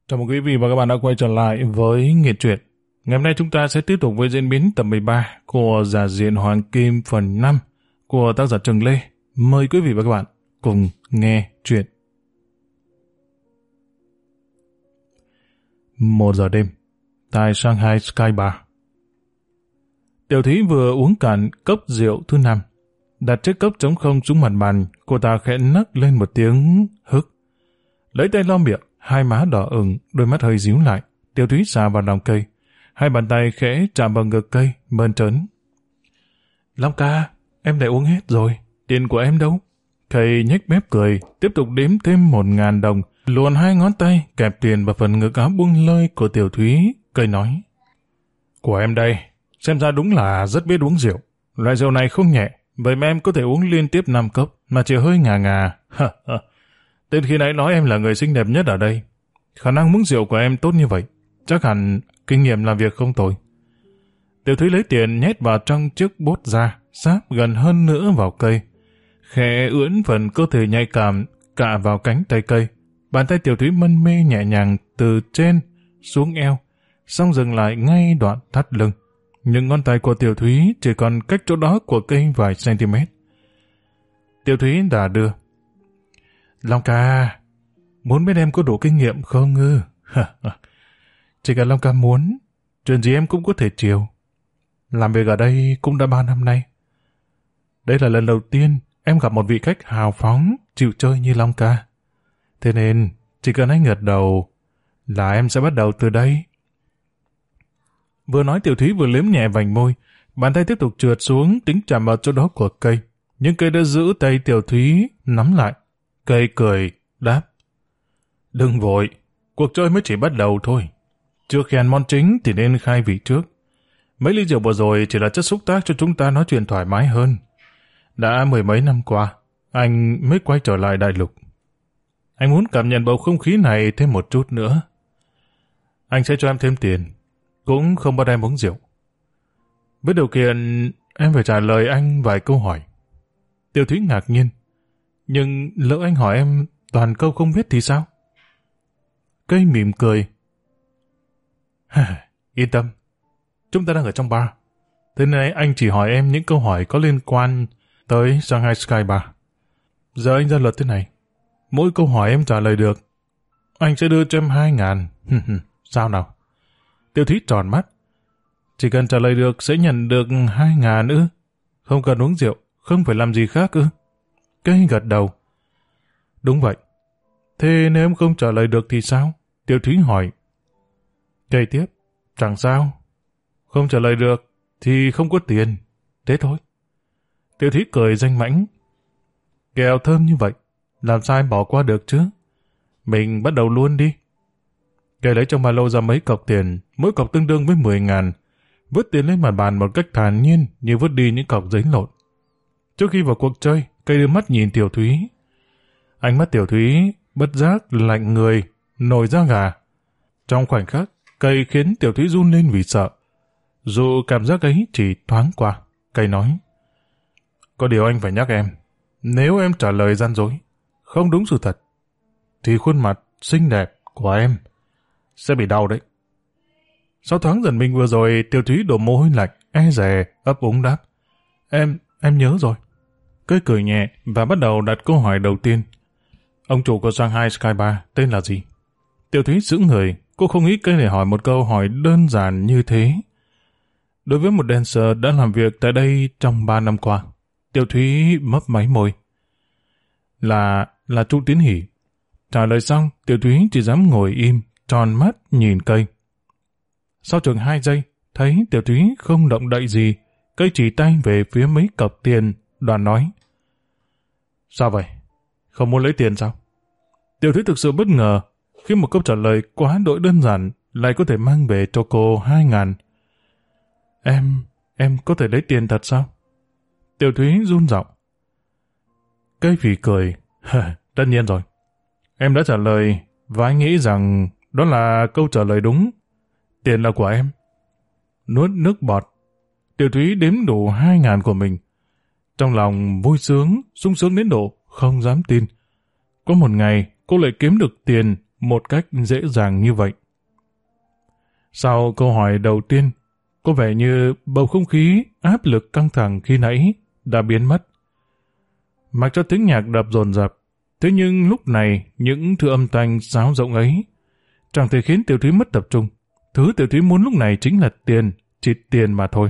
Chào mừng quý vị và các bạn đã quay trở lại với Nghệ Truyện. Ngày hôm nay chúng ta sẽ tiếp tục với diễn biến tập 13 của Giả Diện Hoàng Kim phần 5 của tác giả Trần Lê. Mời quý vị và các bạn cùng nghe chuyện. 1 giờ đêm, tại Shanghai Sky Bar. Tiểu Thúy vừa uống cạn cốc rượu thứ 5, đặt chiếc cốc trống không xuống mặt bàn, cô ta khẽ nấc lên một tiếng hức. Lấy tay lau miệng, hai má đỏ ửng, đôi mắt hơi díu lại. Tiểu Thúy xà vào lòng cây, hai bàn tay khẽ chạm vào ngực cây, mơn trớn. Long ca, em đã uống hết rồi, tiền của em đâu? Cây nhếch mép cười, tiếp tục đếm thêm 1.000 đồng, luồn hai ngón tay kẹp tiền vào phần ngực áo buông lơi của Tiểu Thúy. Cây nói: Của em đây, xem ra đúng là rất biết uống rượu. Loại rượu này không nhẹ, vậy mà em có thể uống liên tiếp 5 cốc mà chỉ hơi ngà ngà. Tên khi nãy nói em là người xinh đẹp nhất ở đây. Khả năng uống rượu của em tốt như vậy, chắc hẳn kinh nghiệm làm việc không tồi. Tiểu Thúy lấy tiền nhét vào trong chiếc bốt da, sáp gần hơn nữa vào cây, khẽ ưỡn phần cơ thể nhạy cảm cạ vào cánh tay cây. Bàn tay Tiểu Thúy mân mê nhẹ nhàng từ trên xuống eo, xong dừng lại ngay đoạn thắt lưng. Những ngón tay của Tiểu Thúy chỉ còn cách chỗ đó của cây vài cm. Tiểu Thúy đã đưa: Long ca, muốn biết em có đủ kinh nghiệm không ư? Chỉ cần Long ca muốn, chuyện gì em cũng có thể chiều. Làm việc ở đây cũng đã 3 năm nay. Đây là lần đầu tiên em gặp một vị khách hào phóng, chịu chơi như Long ca. Thế nên, chỉ cần anh gật đầu là em sẽ bắt đầu từ đây. Vừa nói Tiểu Thúy vừa liếm nhẹ vành môi, bàn tay tiếp tục trượt xuống tính chạm vào chỗ đó của cây. Nhưng cây đã giữ tay Tiểu Thúy nắm lại. Cây cười, đáp: Đừng vội, cuộc chơi mới chỉ bắt đầu thôi. Trước khi ăn món chính thì nên khai vị trước. Mấy ly rượu vừa rồi chỉ là chất xúc tác cho chúng ta nói chuyện thoải mái hơn. Đã 10 mấy năm qua, anh mới quay trở lại đại lục. Anh muốn cảm nhận bầu không khí này thêm một chút nữa. Anh sẽ cho em thêm tiền, cũng không bắt em uống rượu. Với điều kiện em phải trả lời anh vài câu hỏi. Tiểu Thúy ngạc nhiên: Nhưng lỡ anh hỏi em toàn câu không biết thì sao? Cây mỉm cười: Yên tâm, chúng ta đang ở trong bar. Thế nên anh chỉ hỏi em những câu hỏi có liên quan tới Shanghai Sky Bar. Giờ anh ra luật thế này: mỗi câu hỏi em trả lời được, anh sẽ đưa cho em 2.000. Sao nào? Tiểu Thúy tròn mắt: Chỉ cần trả lời được sẽ nhận được 2.000 ư? Không cần uống rượu, không phải làm gì khác ư? Cây gật đầu: Đúng vậy. Thế nếu em không trả lời được thì sao? Tiểu Thúy hỏi. Cây tiếp: Chẳng sao. Không trả lời được thì không có tiền. Thế thôi. Tiểu Thúy cười danh mãnh: Kẹo thơm như vậy, làm sao em bỏ qua được chứ? Mình bắt đầu luôn đi. Cây lấy trong ba lô ra mấy cọc tiền, mỗi cọc tương đương với 10.000, vứt tiền lên mặt bàn một cách thản nhiên như vứt đi những cọc giấy lộn. Trước khi vào cuộc chơi, cây đưa mắt nhìn Tiểu Thúy. Ánh mắt Tiểu Thúy bất giác lạnh người, nổi da gà. Trong khoảnh khắc, cây khiến Tiểu Thúy run lên vì sợ. Dù cảm giác ấy chỉ thoáng qua, cây nói: Có điều anh phải nhắc em, nếu em trả lời gian dối, không đúng sự thật, thì khuôn mặt xinh đẹp của em sẽ bị đau đấy. Sau thoáng giận mình vừa rồi, Tiểu Thúy đổ mồ hôi lạnh, e dè, ấp úng đáp: Em nhớ rồi. Cây cười nhẹ và bắt đầu đặt câu hỏi đầu tiên: Ông chủ của Shanghai Sky Bar tên là gì? Tiểu Thúy sững người, cô không nghĩ cây này hỏi một câu hỏi đơn giản như thế. Đối với một dancer đã làm việc tại đây trong 3 năm qua, Tiểu Thúy mấp máy môi: Là Chu Tiến Hỷ. Trả lời xong, Tiểu Thúy chỉ dám ngồi im, tròn mắt nhìn cây. Sau chừng 2 giây, thấy Tiểu Thúy không động đậy gì, cây chỉ tay về phía mấy cọc tiền, đoạn nói: Sao vậy? Không muốn lấy tiền sao? Tiểu Thúy thực sự bất ngờ khi một câu trả lời quá đỗi đơn giản lại có thể mang về cho cô 2.000. Em có thể lấy tiền thật sao? Tiểu Thúy run giọng. Cây phì cười: Tất nhiên rồi. Em đã trả lời và anh nghĩ rằng đó là câu trả lời đúng. Tiền là của em. Nuốt nước bọt, Tiểu Thúy đếm đủ 2.000 của mình. Trong lòng vui sướng, sung sướng đến độ không dám tin. Có một ngày cô lại kiếm được tiền một cách dễ dàng như vậy. Sau câu hỏi đầu tiên, có vẻ như bầu không khí áp lực căng thẳng khi nãy đã biến mất. Mặc cho tiếng nhạc đập dồn dập, thế nhưng lúc này những thứ âm thanh sáo rỗng ấy chẳng thể khiến Tiểu Thúy mất tập trung. Thứ Tiểu Thúy muốn lúc này chính là tiền, chỉ tiền mà thôi.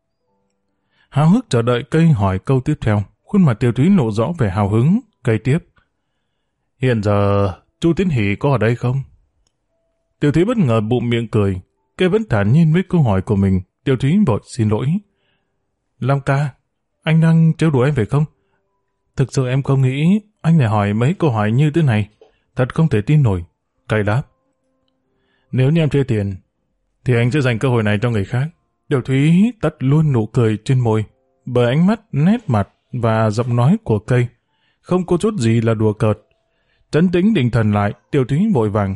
Háo hức chờ đợi cây hỏi câu tiếp theo, khuôn mặt Tiểu Thúy lộ rõ vẻ hào hứng. Cây tiếp: hiện giờ Chu Tiến Hỷ có ở đây không? Tiểu Thúy bất ngờ bụm miệng cười. Cây vẫn thản nhiên với câu hỏi của mình. Tiểu Thúy vội xin lỗi: Long ca, anh đang trêu đùa em phải không? Thực sự em không nghĩ anh lại hỏi mấy câu hỏi như thế này. Thật không thể tin nổi. Cây đáp: nếu như em chê tiền, thì anh sẽ dành cơ hội này cho người khác. Tiểu Thúy tắt luôn nụ cười trên môi, bởi ánh mắt, nét mặt và giọng nói của cây không có chút gì là đùa cợt. Trấn tĩnh định thần lại, Tiểu Thúy vội vàng: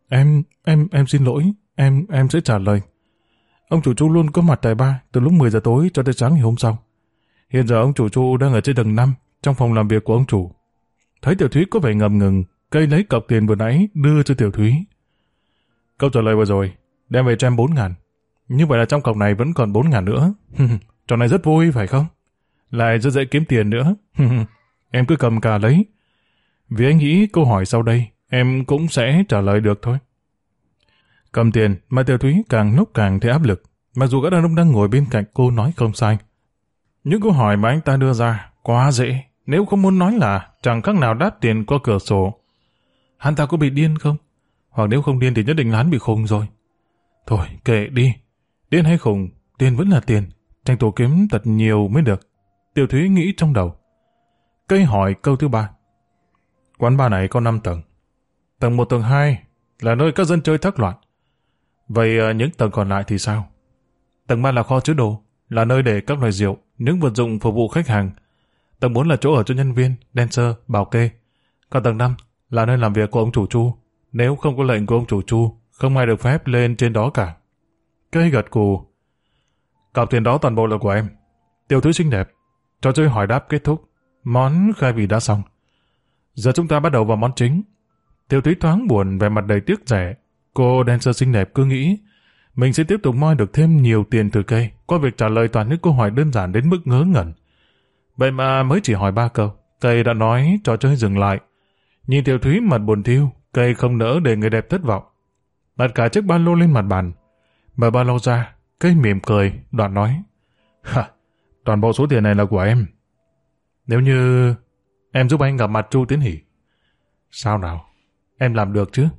Em xin lỗi, em sẽ trả lời. Ông chủ Chu luôn có mặt tại bar từ lúc 10 giờ tối cho tới sáng ngày hôm sau. Hiện giờ ông chủ Chu đang ở trên tầng 5 trong phòng làm việc của ông chủ. Thấy Tiểu Thúy có vẻ ngập ngừng, cây lấy cọc tiền vừa nãy đưa cho Tiểu Thúy. Câu trả lời vừa rồi, đem về cho em 4.000. Như vậy là trong cọc này vẫn còn 4.000 nữa. Trò này rất vui phải không? Lại rất dễ kiếm tiền nữa. Em cứ cầm cả lấy. Vì anh nghĩ câu hỏi sau đây em cũng sẽ trả lời được thôi. Cầm tiền mà Tiểu Thúy càng lúc càng thấy áp lực. Mặc dù gã đàn ông đang ngồi bên cạnh cô nói không sai. Những câu hỏi mà anh ta đưa ra quá dễ. Nếu không muốn nói là chẳng khác nào đáp tiền qua cửa sổ. Hắn ta có bị điên không? Hoặc nếu không điên thì nhất định là hắn bị khùng rồi. Thôi kệ đi. Điên hay khùng, tiền vẫn là tiền. Tranh thủ kiếm thật nhiều mới được. Tiểu Thúy nghĩ trong đầu. Cây hỏi câu thứ 3. Quán bar này có 5 tầng. Tầng 1, tầng 2 là nơi các dân chơi thác loạn. Vậy những tầng còn lại thì sao? Tầng 3 là kho chứa đồ, là nơi để các loại rượu, những vật dụng phục vụ khách hàng. Tầng 4 là chỗ ở cho nhân viên, dancer, bảo kê. Còn tầng 5 là nơi làm việc của ông chủ Chu. Nếu không có lệnh của ông chủ Chu, không ai được phép lên trên đó cả. Cây gật cù. Cọc tiền đó toàn bộ là của em. Tiểu Thúy xinh đẹp. Trò chơi hỏi đáp kết thúc. Món khai vị đã xong. Giờ chúng ta bắt đầu vào món chính. Tiểu Thúy thoáng buồn, vẻ mặt đầy tiếc rẻ. Cô dancer xinh đẹp cứ nghĩ mình sẽ tiếp tục moi được thêm nhiều tiền từ cây qua việc trả lời toàn những câu hỏi đơn giản đến mức ngớ ngẩn. Vậy mà mới chỉ hỏi 3 câu, cây đã nói trò chơi dừng lại. Nhìn Tiểu Thúy mặt buồn thiu, cây không nỡ để người đẹp thất vọng. Đặt cả chiếc ba lô lên mặt bàn. Mở ba lô ra, cây mỉm cười, đoạn nói: toàn bộ số tiền này là của em. Nếu như em giúp anh gặp mặt Chu Tiến Hỷ. Sao nào? Em làm được chứ?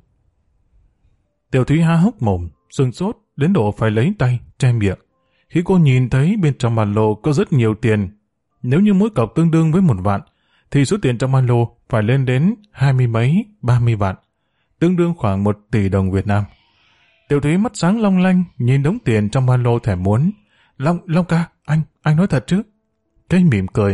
Tiểu Thúy há hốc mồm, sừng sốt đến độ phải lấy tay che miệng. Khi cô nhìn thấy bên trong ba lô có rất nhiều tiền, nếu như mỗi cọc tương đương với 1 vạn, thì số tiền trong ba lô phải lên đến 20 mấy, 30 vạn, tương đương khoảng 1 tỷ đồng Việt Nam. Tiểu Thúy mắt sáng long lanh nhìn đống tiền trong ba lô thèm muốn. Long ca, anh nói thật chứ? Cây mỉm cười.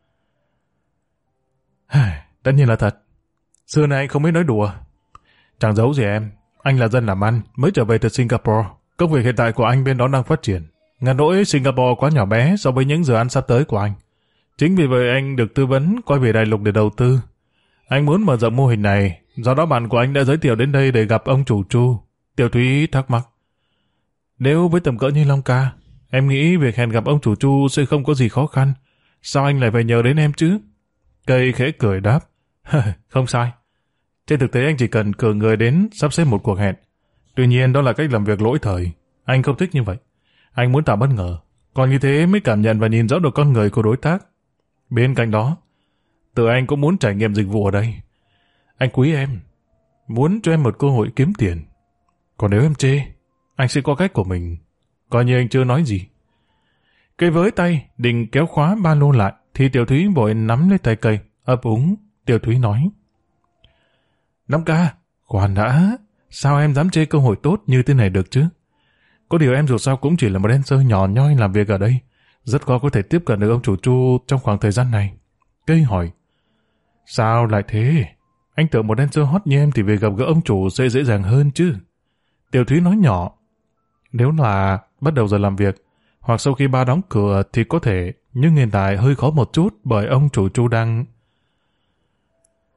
Tất nhiên là thật. Xưa nay anh không biết nói đùa. Chẳng giấu gì em, anh là dân làm ăn, mới trở về từ Singapore. Công việc hiện tại của anh bên đó đang phát triển. Ngàn nỗi Singapore quá nhỏ bé so với những dự án sắp tới của anh. Chính vì vậy anh được tư vấn quay về Đại Lục để đầu tư. Anh muốn mở rộng mô hình này, do đó bạn của anh đã giới thiệu đến đây để gặp ông chủ Chu. Tiểu Thúy thắc mắc. Nếu với tầm cỡ như Long ca, em nghĩ việc hẹn gặp ông chủ Chu sẽ không có gì khó khăn. Sao anh lại phải nhờ đến em chứ? Cây khẽ cười đáp. Không sai. Trên thực tế anh chỉ cần cử người đến sắp xếp một cuộc hẹn. Tuy nhiên đó là cách làm việc lỗi thời. Anh không thích như vậy. Anh muốn tạo bất ngờ. Còn như thế mới cảm nhận và nhìn rõ được con người của đối tác. Bên cạnh đó, tự anh cũng muốn trải nghiệm dịch vụ ở đây. Anh quý em. Muốn cho em một cơ hội kiếm tiền. Còn nếu em chê, anh sẽ có cách của mình. Coi như anh chưa nói gì. Cây với tay, định kéo khóa ba lô lại, thì Tiểu Thúy vội nắm lấy tay cây, ấp úng. Tiểu Thúy nói. Long ca, khoan đã. Sao em dám chê cơ hội tốt như thế này được chứ? Có điều em dù sao cũng chỉ là một dancer nhỏ nhoi làm việc ở đây. Rất khó có thể tiếp cận được ông chủ Chu trong khoảng thời gian này. Cây hỏi. Sao lại thế? Anh tưởng một dancer hot như em thì việc gặp gỡ ông chủ sẽ dễ dàng hơn chứ. Tiểu Thúy nói nhỏ. Nếu là bắt đầu giờ làm việc, hoặc sau khi ba đóng cửa thì có thể, nhưng hiện tại hơi khó một chút bởi ông chủ Chu đang...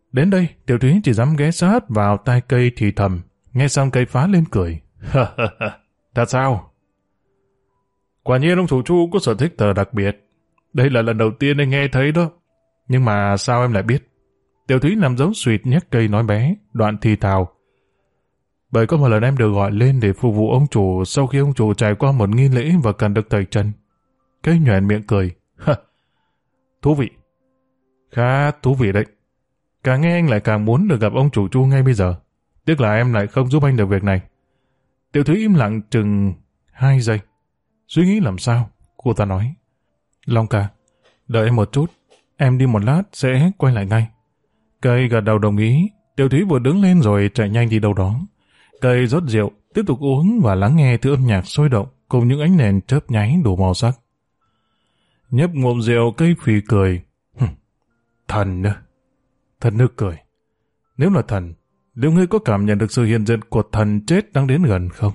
Đến đây, Tiểu Thúy chỉ dám ghé sát vào tai cây thì thầm. Nghe xong cây phá lên cười. Thật sao? Quả nhiên ông chủ Chu có sở thích thờ đặc biệt. Đây là lần đầu tiên anh nghe thấy đó. Nhưng mà sao em lại biết? Tiểu Thúy làm dấu suyệt nhấc cây nói bé, đoạn thì thào. Bởi có một lần em được gọi lên để phục vụ ông chủ sau khi ông chủ trải qua một nghi lễ và cần được tẩy trần. Cây nhoẻn miệng cười. Thú vị. Khá thú vị đấy. Càng nghe anh lại càng muốn được gặp ông chủ Chu ngay bây giờ. Tiếc là em lại không giúp anh được việc này. Tiểu Thúy im lặng chừng 2 giây. Suy nghĩ làm sao? Cô ta nói. Long ca, đợi em một chút. Em đi một lát sẽ quay lại ngay. Cây gật đầu đồng ý. Tiểu Thúy vừa đứng lên rồi chạy nhanh đi đâu đó. Cây rót rượu, tiếp tục uống và lắng nghe thứ âm nhạc sôi động cùng những ánh đèn chớp nháy đủ màu sắc. Nhấp ngụm rượu, cây phì cười. Thần nữa. Thần nực cười. Nếu là thần, liệu ngươi có cảm nhận được sự hiện diện của thần chết đang đến gần không?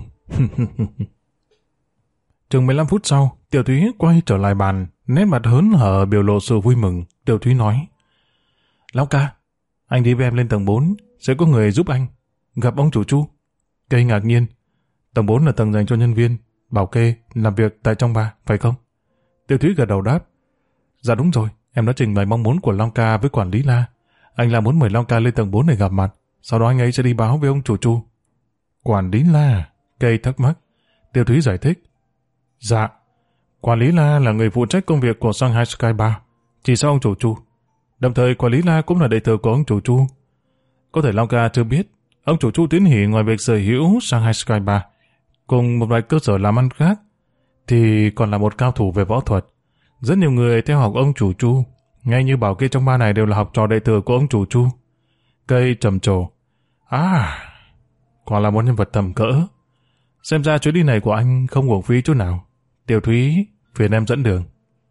Chừng 15 phút sau, Tiểu Thúy quay trở lại bàn, nét mặt hớn hở biểu lộ sự vui mừng. Tiểu Thúy nói. Lão ca, anh đi với em lên tầng 4, sẽ có người giúp anh. Gặp ông chủ Chu. Cây ngạc nhiên. Tầng 4 là tầng dành cho nhân viên, bảo kê, làm việc tại trong bar, phải không? Tiểu Thúy gật đầu đáp. Dạ đúng rồi, em đã trình bày mong muốn của Long ca với quản lý La. Anh là muốn mời Long ca lên tầng 4 để gặp mặt, sau đó anh ấy sẽ đi báo với ông chủ Chu. Quản lý La? Cây thắc mắc. Tiểu Thúy giải thích. Dạ, quản lý La là người phụ trách công việc của Shanghai Sky Bar, chỉ sau ông chủ Chu. Đồng thời quản lý La cũng là đệ tử của ông chủ Chu. Có thể Long ca chưa biết, ông chủ Chu Tiến Hỷ ngoài việc sở hữu Shanghai Sky Bar cùng một vài cơ sở làm ăn khác, thì còn là một cao thủ về võ thuật. Rất nhiều người theo học ông chủ Chu, ngay như bảo kê trong bar này đều là học trò đệ tử của ông chủ Chu. Cây trầm trồ. Còn là một nhân vật tầm cỡ. Xem ra chuyến đi này của anh không uổng phí chút nào. Tiểu Thúy, phiền em dẫn đường.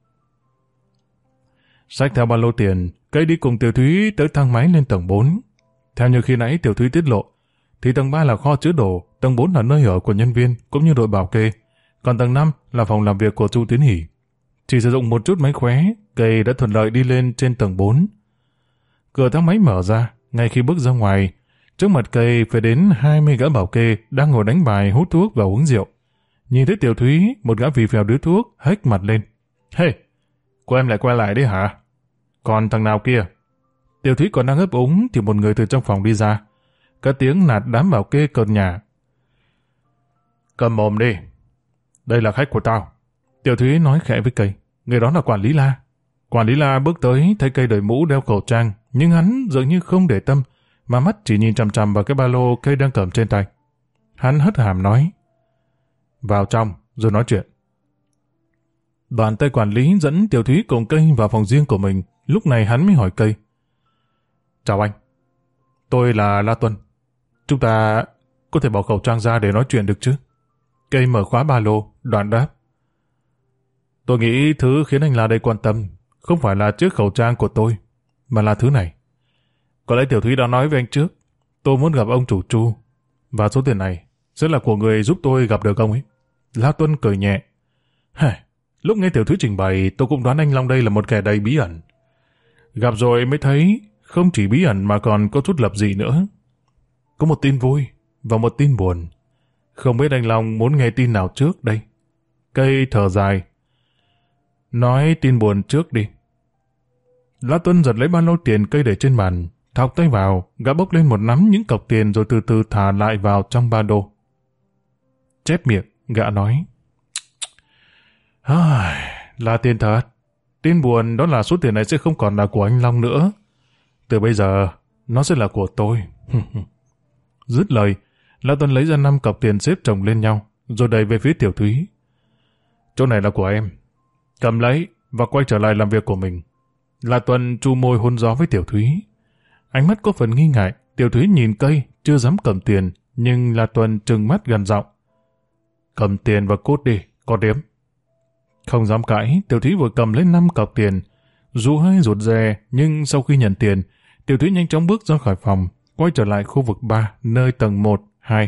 Xách theo ba lô tiền, Cây đi cùng Tiểu Thúy tới thang máy lên tầng 4. Theo như khi nãy Tiểu Thúy tiết lộ, thì tầng 3 là kho chứa đồ, tầng 4 là nơi ở của nhân viên cũng như đội bảo kê, còn tầng 5 là phòng làm việc của Chu Tiến Hỷ. Chỉ sử dụng một chút mánh khóe, Cây đã thuận lợi đi lên trên tầng 4. Cửa thang máy mở ra, ngay khi bước ra ngoài, trước mặt Cây phải đến 20 gã bảo kê đang ngồi đánh bài, hút thuốc và uống rượu. Nhìn thấy Tiểu Thúy, một gã phì phèo điếu thuốc hếch mặt lên. Hey, cô em lại quay lại đấy hả? Còn thằng nào kia? Tiểu Thúy còn đang ấp úng thì một người từ trong phòng đi ra. Các tiếng nạt đám bảo kê cợt nhả. Cầm mồm đi. Đây là khách của tao. Tiểu Thúy nói khẽ với Cây. Người đó là quản lý La. Quản lý La bước tới, thấy Cây đội mũ đeo khẩu trang, nhưng hắn dường như không để tâm, mà mắt chỉ nhìn chằm chằm vào cái ba lô Cây đang cầm trên tay. Hắn hất hàm nói. Vào trong, rồi nói chuyện. Đoàn tay quản lý dẫn Tiểu Thúy cùng Cây vào phòng riêng của mình. Lúc này hắn mới hỏi Cây. Chào anh. Tôi là La Tuân. Chúng ta có thể bỏ khẩu trang ra để nói chuyện được chứ? Cây mở khóa ba lô, đoạn đáp. Tôi nghĩ thứ khiến anh La đây quan tâm không phải là chiếc khẩu trang của tôi, mà là thứ này. Có lẽ Tiểu Thúy đã nói với anh trước, tôi muốn gặp ông chủ Chu, và số tiền này sẽ là của người giúp tôi gặp được ông ấy. La Tuân cười nhẹ. Lúc nghe Tiểu Thúy trình bày, tôi cũng đoán anh Long đây là một kẻ đầy bí ẩn. Gặp rồi mới thấy, không chỉ bí ẩn mà còn có chút lập dị nữa. Có một tin vui và một tin buồn. Không biết anh Long muốn nghe tin nào trước đây? Cây thở dài. Nói tin buồn trước đi. La Tuân giật lấy ba lô tiền Cây để trên bàn, thọc tay vào, gã bốc lên một nắm những cọc tiền rồi từ từ thả lại vào trong ba lô. Chép miệng, gã nói. Là tiền thật. Tin buồn đó là số tiền này sẽ không còn là của anh Long nữa. Từ bây giờ, nó sẽ là của tôi. Dứt lời, La Tuân lấy ra 5 cọc tiền xếp chồng lên nhau, rồi đẩy về phía Tiểu Thúy. Chỗ này là của em. Cầm lấy và quay trở lại làm việc của mình. La Tuân chu môi hôn gió với Tiểu Thúy. Ánh mắt có phần nghi ngại, Tiểu Thúy nhìn Cây, chưa dám cầm tiền, nhưng La Tuân trừng mắt gần giọng. Cầm tiền và cút đi, có đếm. Không dám cãi, Tiểu Thúy vừa cầm lên 5 cọc tiền. Dù hơi rụt rè, nhưng sau khi nhận tiền, Tiểu Thúy nhanh chóng bước ra khỏi phòng, quay trở lại khu vực 3, nơi tầng 1, 2.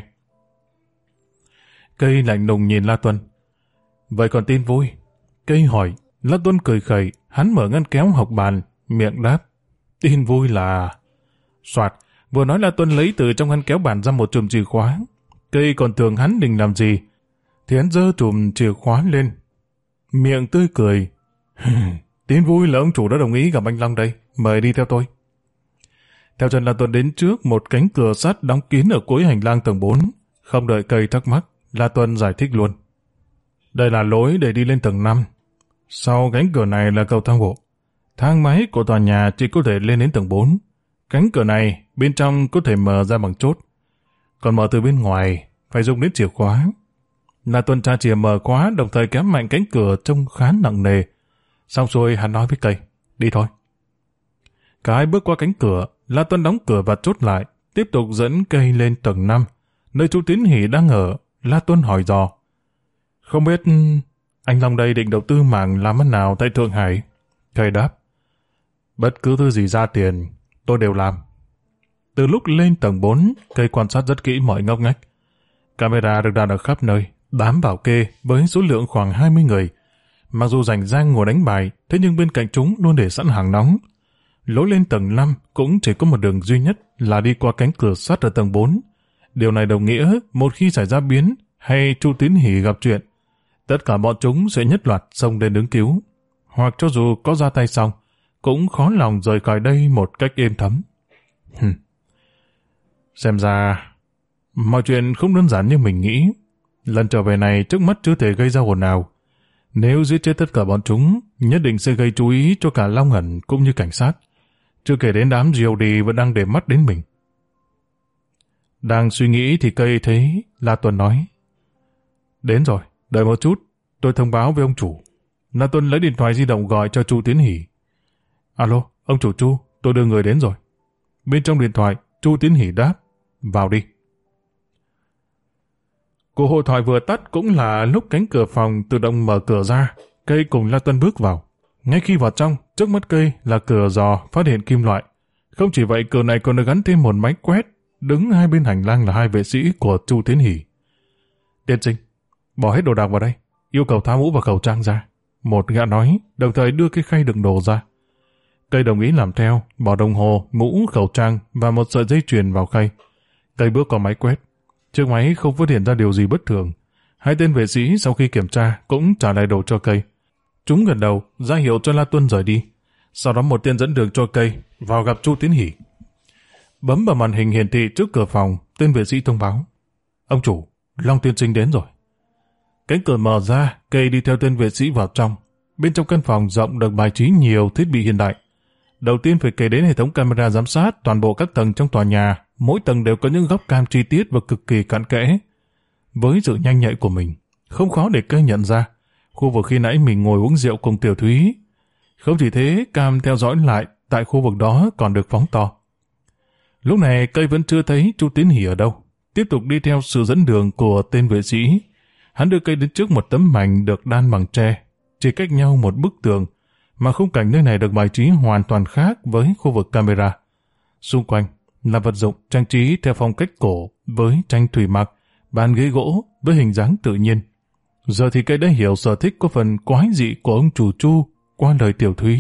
Cây lạnh lùng nhìn La Tuân. Vậy còn tin vui? Cây hỏi. La Tuân cười khẩy, hắn mở ngăn kéo học bàn, miệng đáp. Tin vui là... Soạt, vừa nói La Tuân lấy từ trong ngăn kéo bàn ra một chùm chìa khóa. Cây còn tưởng hắn định làm gì, thì hắn giơ chùm chìa khóa lên, miệng tươi cười. Tin vui là ông chủ đã đồng ý gặp anh Long đây, mời đi theo tôi. Theo chân La Tuân đến trước một cánh cửa sắt đóng kín ở cuối hành lang tầng 4. Không đợi Cây thắc mắc, La Tuân giải thích luôn. Đây là lối để đi lên tầng 5. Sau cánh cửa này là cầu thang bộ. Thang máy của tòa nhà chỉ có thể lên đến tầng 4. Cánh cửa này bên trong có thể mở ra bằng chốt, còn mở từ bên ngoài phải dùng đến chìa khóa. La Tuân tra chìa mở khóa, đồng thời kéo mạnh cánh cửa trông khá nặng nề. Xong rồi hắn nói với Cây, đi thôi. Cả hai bước qua cánh cửa, La Tuân đóng cửa và chốt lại, tiếp tục dẫn Cây lên tầng 5, nơi chú Tiến Hỷ đang ở. La Tuân hỏi dò, không biết anh Long đây định đầu tư mảng làm ăn nào tại Thượng Hải? Cây đáp, bất cứ thứ gì ra tiền, tôi đều làm. Từ lúc lên tầng 4, Cây quan sát rất kỹ mọi ngóc ngách. Camera được đặt ở khắp nơi, bám bảo kê với số lượng khoảng 20 người. Mặc dù rảnh rang ngồi đánh bài, thế nhưng bên cạnh chúng luôn để sẵn hàng nóng. Lối lên tầng 5 cũng chỉ có một đường duy nhất là đi qua cánh cửa sắt ở tầng 4. Điều này đồng nghĩa một khi xảy ra biến hay Chu Tiến Hỷ gặp chuyện, tất cả bọn chúng sẽ nhất loạt xông lên đứng cứu. Hoặc cho dù có ra tay xong, cũng khó lòng rời khỏi đây một cách êm thấm. Xem ra, mọi chuyện không đơn giản như mình nghĩ. Lần trở về này trước mắt chưa thể gây ra ồn nào. Nếu giết chết tất cả bọn chúng, nhất định sẽ gây chú ý cho cả Long Ẩn cũng như cảnh sát. Chưa kể đến đám GOD vẫn đang để mắt đến mình. Đang suy nghĩ thì Cây thấy La Tuân nói, đến rồi, đợi một chút, tôi thông báo với ông chủ. La Tuân lấy điện thoại di động gọi cho Chu Tiến Hỷ. Alo, ông chủ Chu, tôi đưa người đến rồi. Bên trong điện thoại, Chu Tiến Hỷ đáp, vào đi. Cuộc hội thoại vừa tắt cũng là lúc cánh cửa phòng tự động mở cửa ra. Cây cùng La Tuân bước vào. Ngay khi vào trong, trước mắt Cây là cửa giò phát hiện kim loại. Không chỉ vậy, cửa này còn được gắn thêm một máy quét. Đứng hai bên hành lang là hai vệ sĩ của Chu Tiến Hỷ. Tiên sinh, bỏ hết đồ đạc vào đây, yêu cầu tháo mũ và khẩu trang ra. Một gã nói, đồng thời đưa cái khay đựng đồ ra. Cây đồng ý làm theo, bỏ đồng hồ, mũ, khẩu trang và một sợi dây chuyền vào khay. Cây bước qua máy quét. Chiếc máy không phát hiện ra điều gì bất thường. Hai tên vệ sĩ sau khi kiểm tra cũng trả lại đồ cho Cây. Chúng gật đầu, ra hiệu cho La Tuân rời đi. Sau đó một tên dẫn đường cho Cây vào gặp Chu Tiến Hỷ. Bấm vào màn hình hiển thị trước cửa phòng, tên vệ sĩ thông báo, ông chủ, Long tiên sinh đến rồi. Cánh cửa mở ra, Cây đi theo tên vệ sĩ vào trong. Bên trong căn phòng rộng được bài trí nhiều thiết bị hiện đại. Đầu tiên phải kể đến hệ thống camera giám sát toàn bộ các tầng trong tòa nhà. Mỗi tầng đều có những góc cam chi tiết và cực kỳ cặn kẽ. Với sự nhanh nhạy của mình, không khó để Cây nhận ra khu vực khi nãy mình ngồi uống rượu cùng Tiểu Thúy. Không chỉ thế, cam theo dõi lại tại khu vực đó còn được phóng to. Lúc này Cây vẫn chưa thấy Chu Tiến Hỷ ở đâu. Tiếp tục đi theo sự dẫn đường của tên vệ sĩ. Hắn đưa Cây đến trước một tấm mảnh được đan bằng tre, chỉ cách nhau một bức tường, mà khung cảnh nơi này được bài trí hoàn toàn khác với khu vực camera. Xung quanh là vật dụng trang trí theo phong cách cổ với tranh thủy mặc, bàn ghế gỗ với hình dáng tự nhiên. Giờ thì Cây đã hiểu sở thích có phần quái dị của ông chủ Chu qua lời Tiểu Thúy.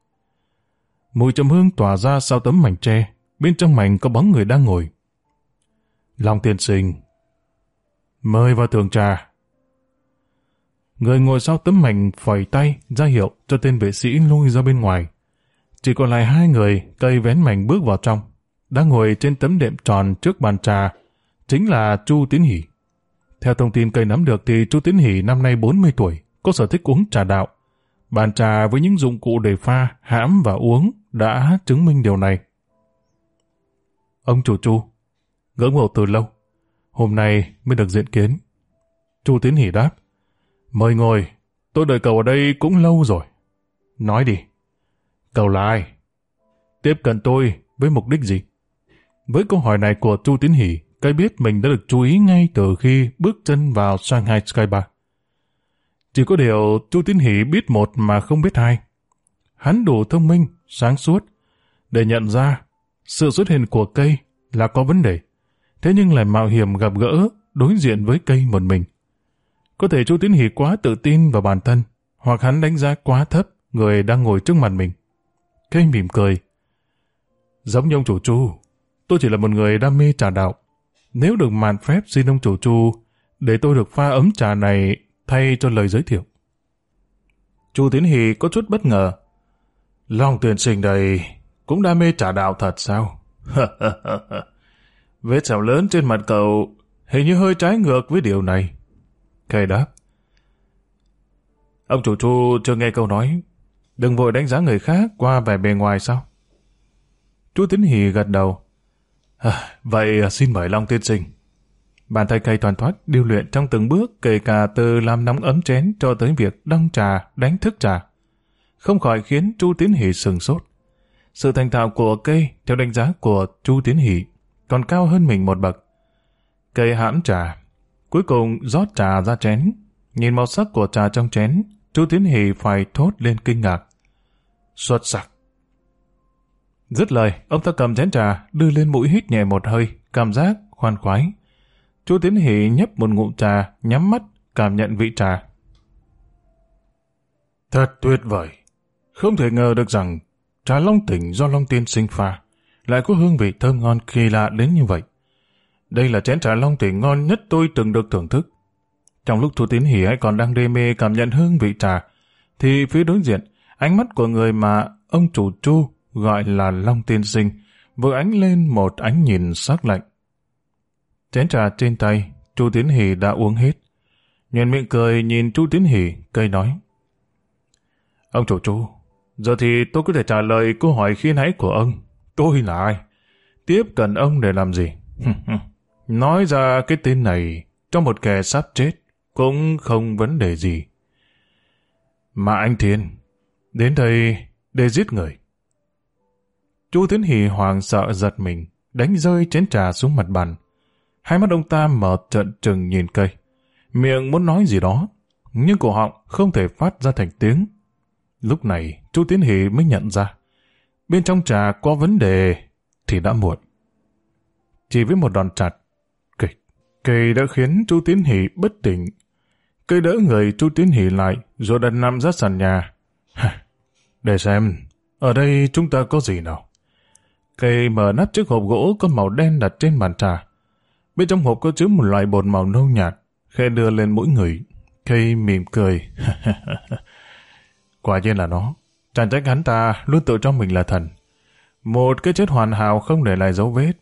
Mùi trầm hương tỏa ra sau tấm mảnh tre, bên trong mảnh có bóng người đang ngồi. Long tiên sinh, mời vào thưởng trà. Người ngồi sau tấm mảnh phẩy tay ra hiệu cho tên vệ sĩ lui ra bên ngoài. Chỉ còn lại hai người. Cây vén mảnh bước vào trong. Đang ngồi trên tấm đệm tròn trước bàn trà chính là Chu Tiến Hỷ. Theo thông tin Cây nắm được thì Chu Tiến Hỷ năm nay 40 tuổi, có sở thích uống trà đạo. Bàn trà với những dụng cụ để pha, hãm và uống đã chứng minh điều này. Ông chủ Chu, ngưỡng mộ từ lâu, hôm nay mới được diện kiến. Chu Tiến Hỷ đáp, mời ngồi, tôi đợi cậu ở đây cũng lâu rồi. Nói đi, cậu là ai? Tiếp cận tôi với mục đích gì? Với câu hỏi này của Chu Tiến Hỷ, Cây biết mình đã được chú ý ngay từ khi bước chân vào Shanghai Sky Bar. Chỉ có điều Chu Tiến Hỷ biết một mà không biết hai. Hắn đủ thông minh, sáng suốt để nhận ra sự xuất hiện của Cây là có vấn đề, thế nhưng lại mạo hiểm gặp gỡ, đối diện với Cây một mình. Có thể Chu Tiến Hỷ quá tự tin vào bản thân, hoặc hắn đánh giá quá thấp người đang ngồi trước mặt mình. Cây mỉm cười. Giống như ông chủ Chu, tôi chỉ là một người đam mê trà đạo. Nếu được màn phép xin ông chủ Chu để tôi được pha ấm trà này thay cho lời giới thiệu. Chu Tiến Hỷ có chút bất ngờ. Long tiên sinh đây cũng đam mê trà đạo thật sao? Vết sẹo lớn trên mặt cậu hình như hơi trái ngược với điều này. Cây đáp. Ông chủ Chu chưa nghe câu nói, đừng vội đánh giá người khác qua vẻ bề ngoài sao? Chu Tiến Hỷ gật đầu. Vậy xin mời Long tiên sinh. Bàn tay cây toàn thoát điêu luyện trong từng bước, kể cả từ làm nóng ấm chén cho tới việc đong trà, đánh thức trà, không khỏi khiến Chu Tiến Hỷ sừng sốt. Sự thành thạo của cây, theo đánh giá của Chu Tiến Hỷ, còn cao hơn mình một bậc. Cây hãm trà, cuối cùng rót trà ra chén. Nhìn màu sắc của trà trong chén, Chu Tiến Hỷ phải thốt lên kinh ngạc. Xuất sắc. Dứt lời, ông ta cầm chén trà, đưa lên mũi hít nhẹ một hơi, cảm giác khoan khoái. Chu Tiến Hỷ nhấp một ngụm trà, nhắm mắt, cảm nhận vị trà. Thật tuyệt vời. Không thể ngờ được rằng trà Long Tỉnh do Long tiên sinh pha lại có hương vị thơm ngon kỳ lạ đến như vậy. Đây là chén trà Long Tỉnh ngon nhất tôi từng được thưởng thức. Trong lúc Chu Tiến Hỷ ấy còn đang đê mê cảm nhận hương vị trà, thì phía đối diện, ánh mắt của người mà ông chủ Chu gọi là Long tiên sinh vừa ánh lên một ánh nhìn sắc lạnh. Chén trà trên tay, Chu Tiến Hỷ đã uống hết. Nhoẻn miệng cười nhìn Chu Tiến Hỷ, cây nói. Ông chủ Chu, giờ thì tôi có thể trả lời câu hỏi khi nãy của ông. Tôi là ai? Tiếp cận ông để làm gì? Nói ra cái tên này trong một kẻ sắp chết cũng không vấn đề gì. Mà anh Thiên, đến đây để giết người. Chu Tiến Hỷ hoảng sợ giật mình, đánh rơi chén trà xuống mặt bàn. Hai mắt ông ta mở trợn trừng nhìn cây. Miệng muốn nói gì đó, nhưng cổ họng không thể phát ra thành tiếng. Lúc này, Chu Tiến Hỷ mới nhận ra, bên trong trà có vấn đề thì đã muộn. Chỉ với một đòn chặt, cây đã khiến Chu Tiến Hỷ bất tỉnh. Cây đỡ người Chu Tiến Hỷ lại, rồi đặt nằm ra sàn nhà. Để xem, ở đây chúng ta có gì nào? Cây mở nắp chiếc hộp gỗ có màu đen đặt trên bàn trà. Bên trong hộp có chứa một loại bột màu nâu nhạt, khẽ đưa lên mũi người. Cây mỉm cười. Quả nhiên là nó. Chẳng trách hắn ta luôn tự cho mình là thần. Một cái chết hoàn hảo không để lại dấu vết.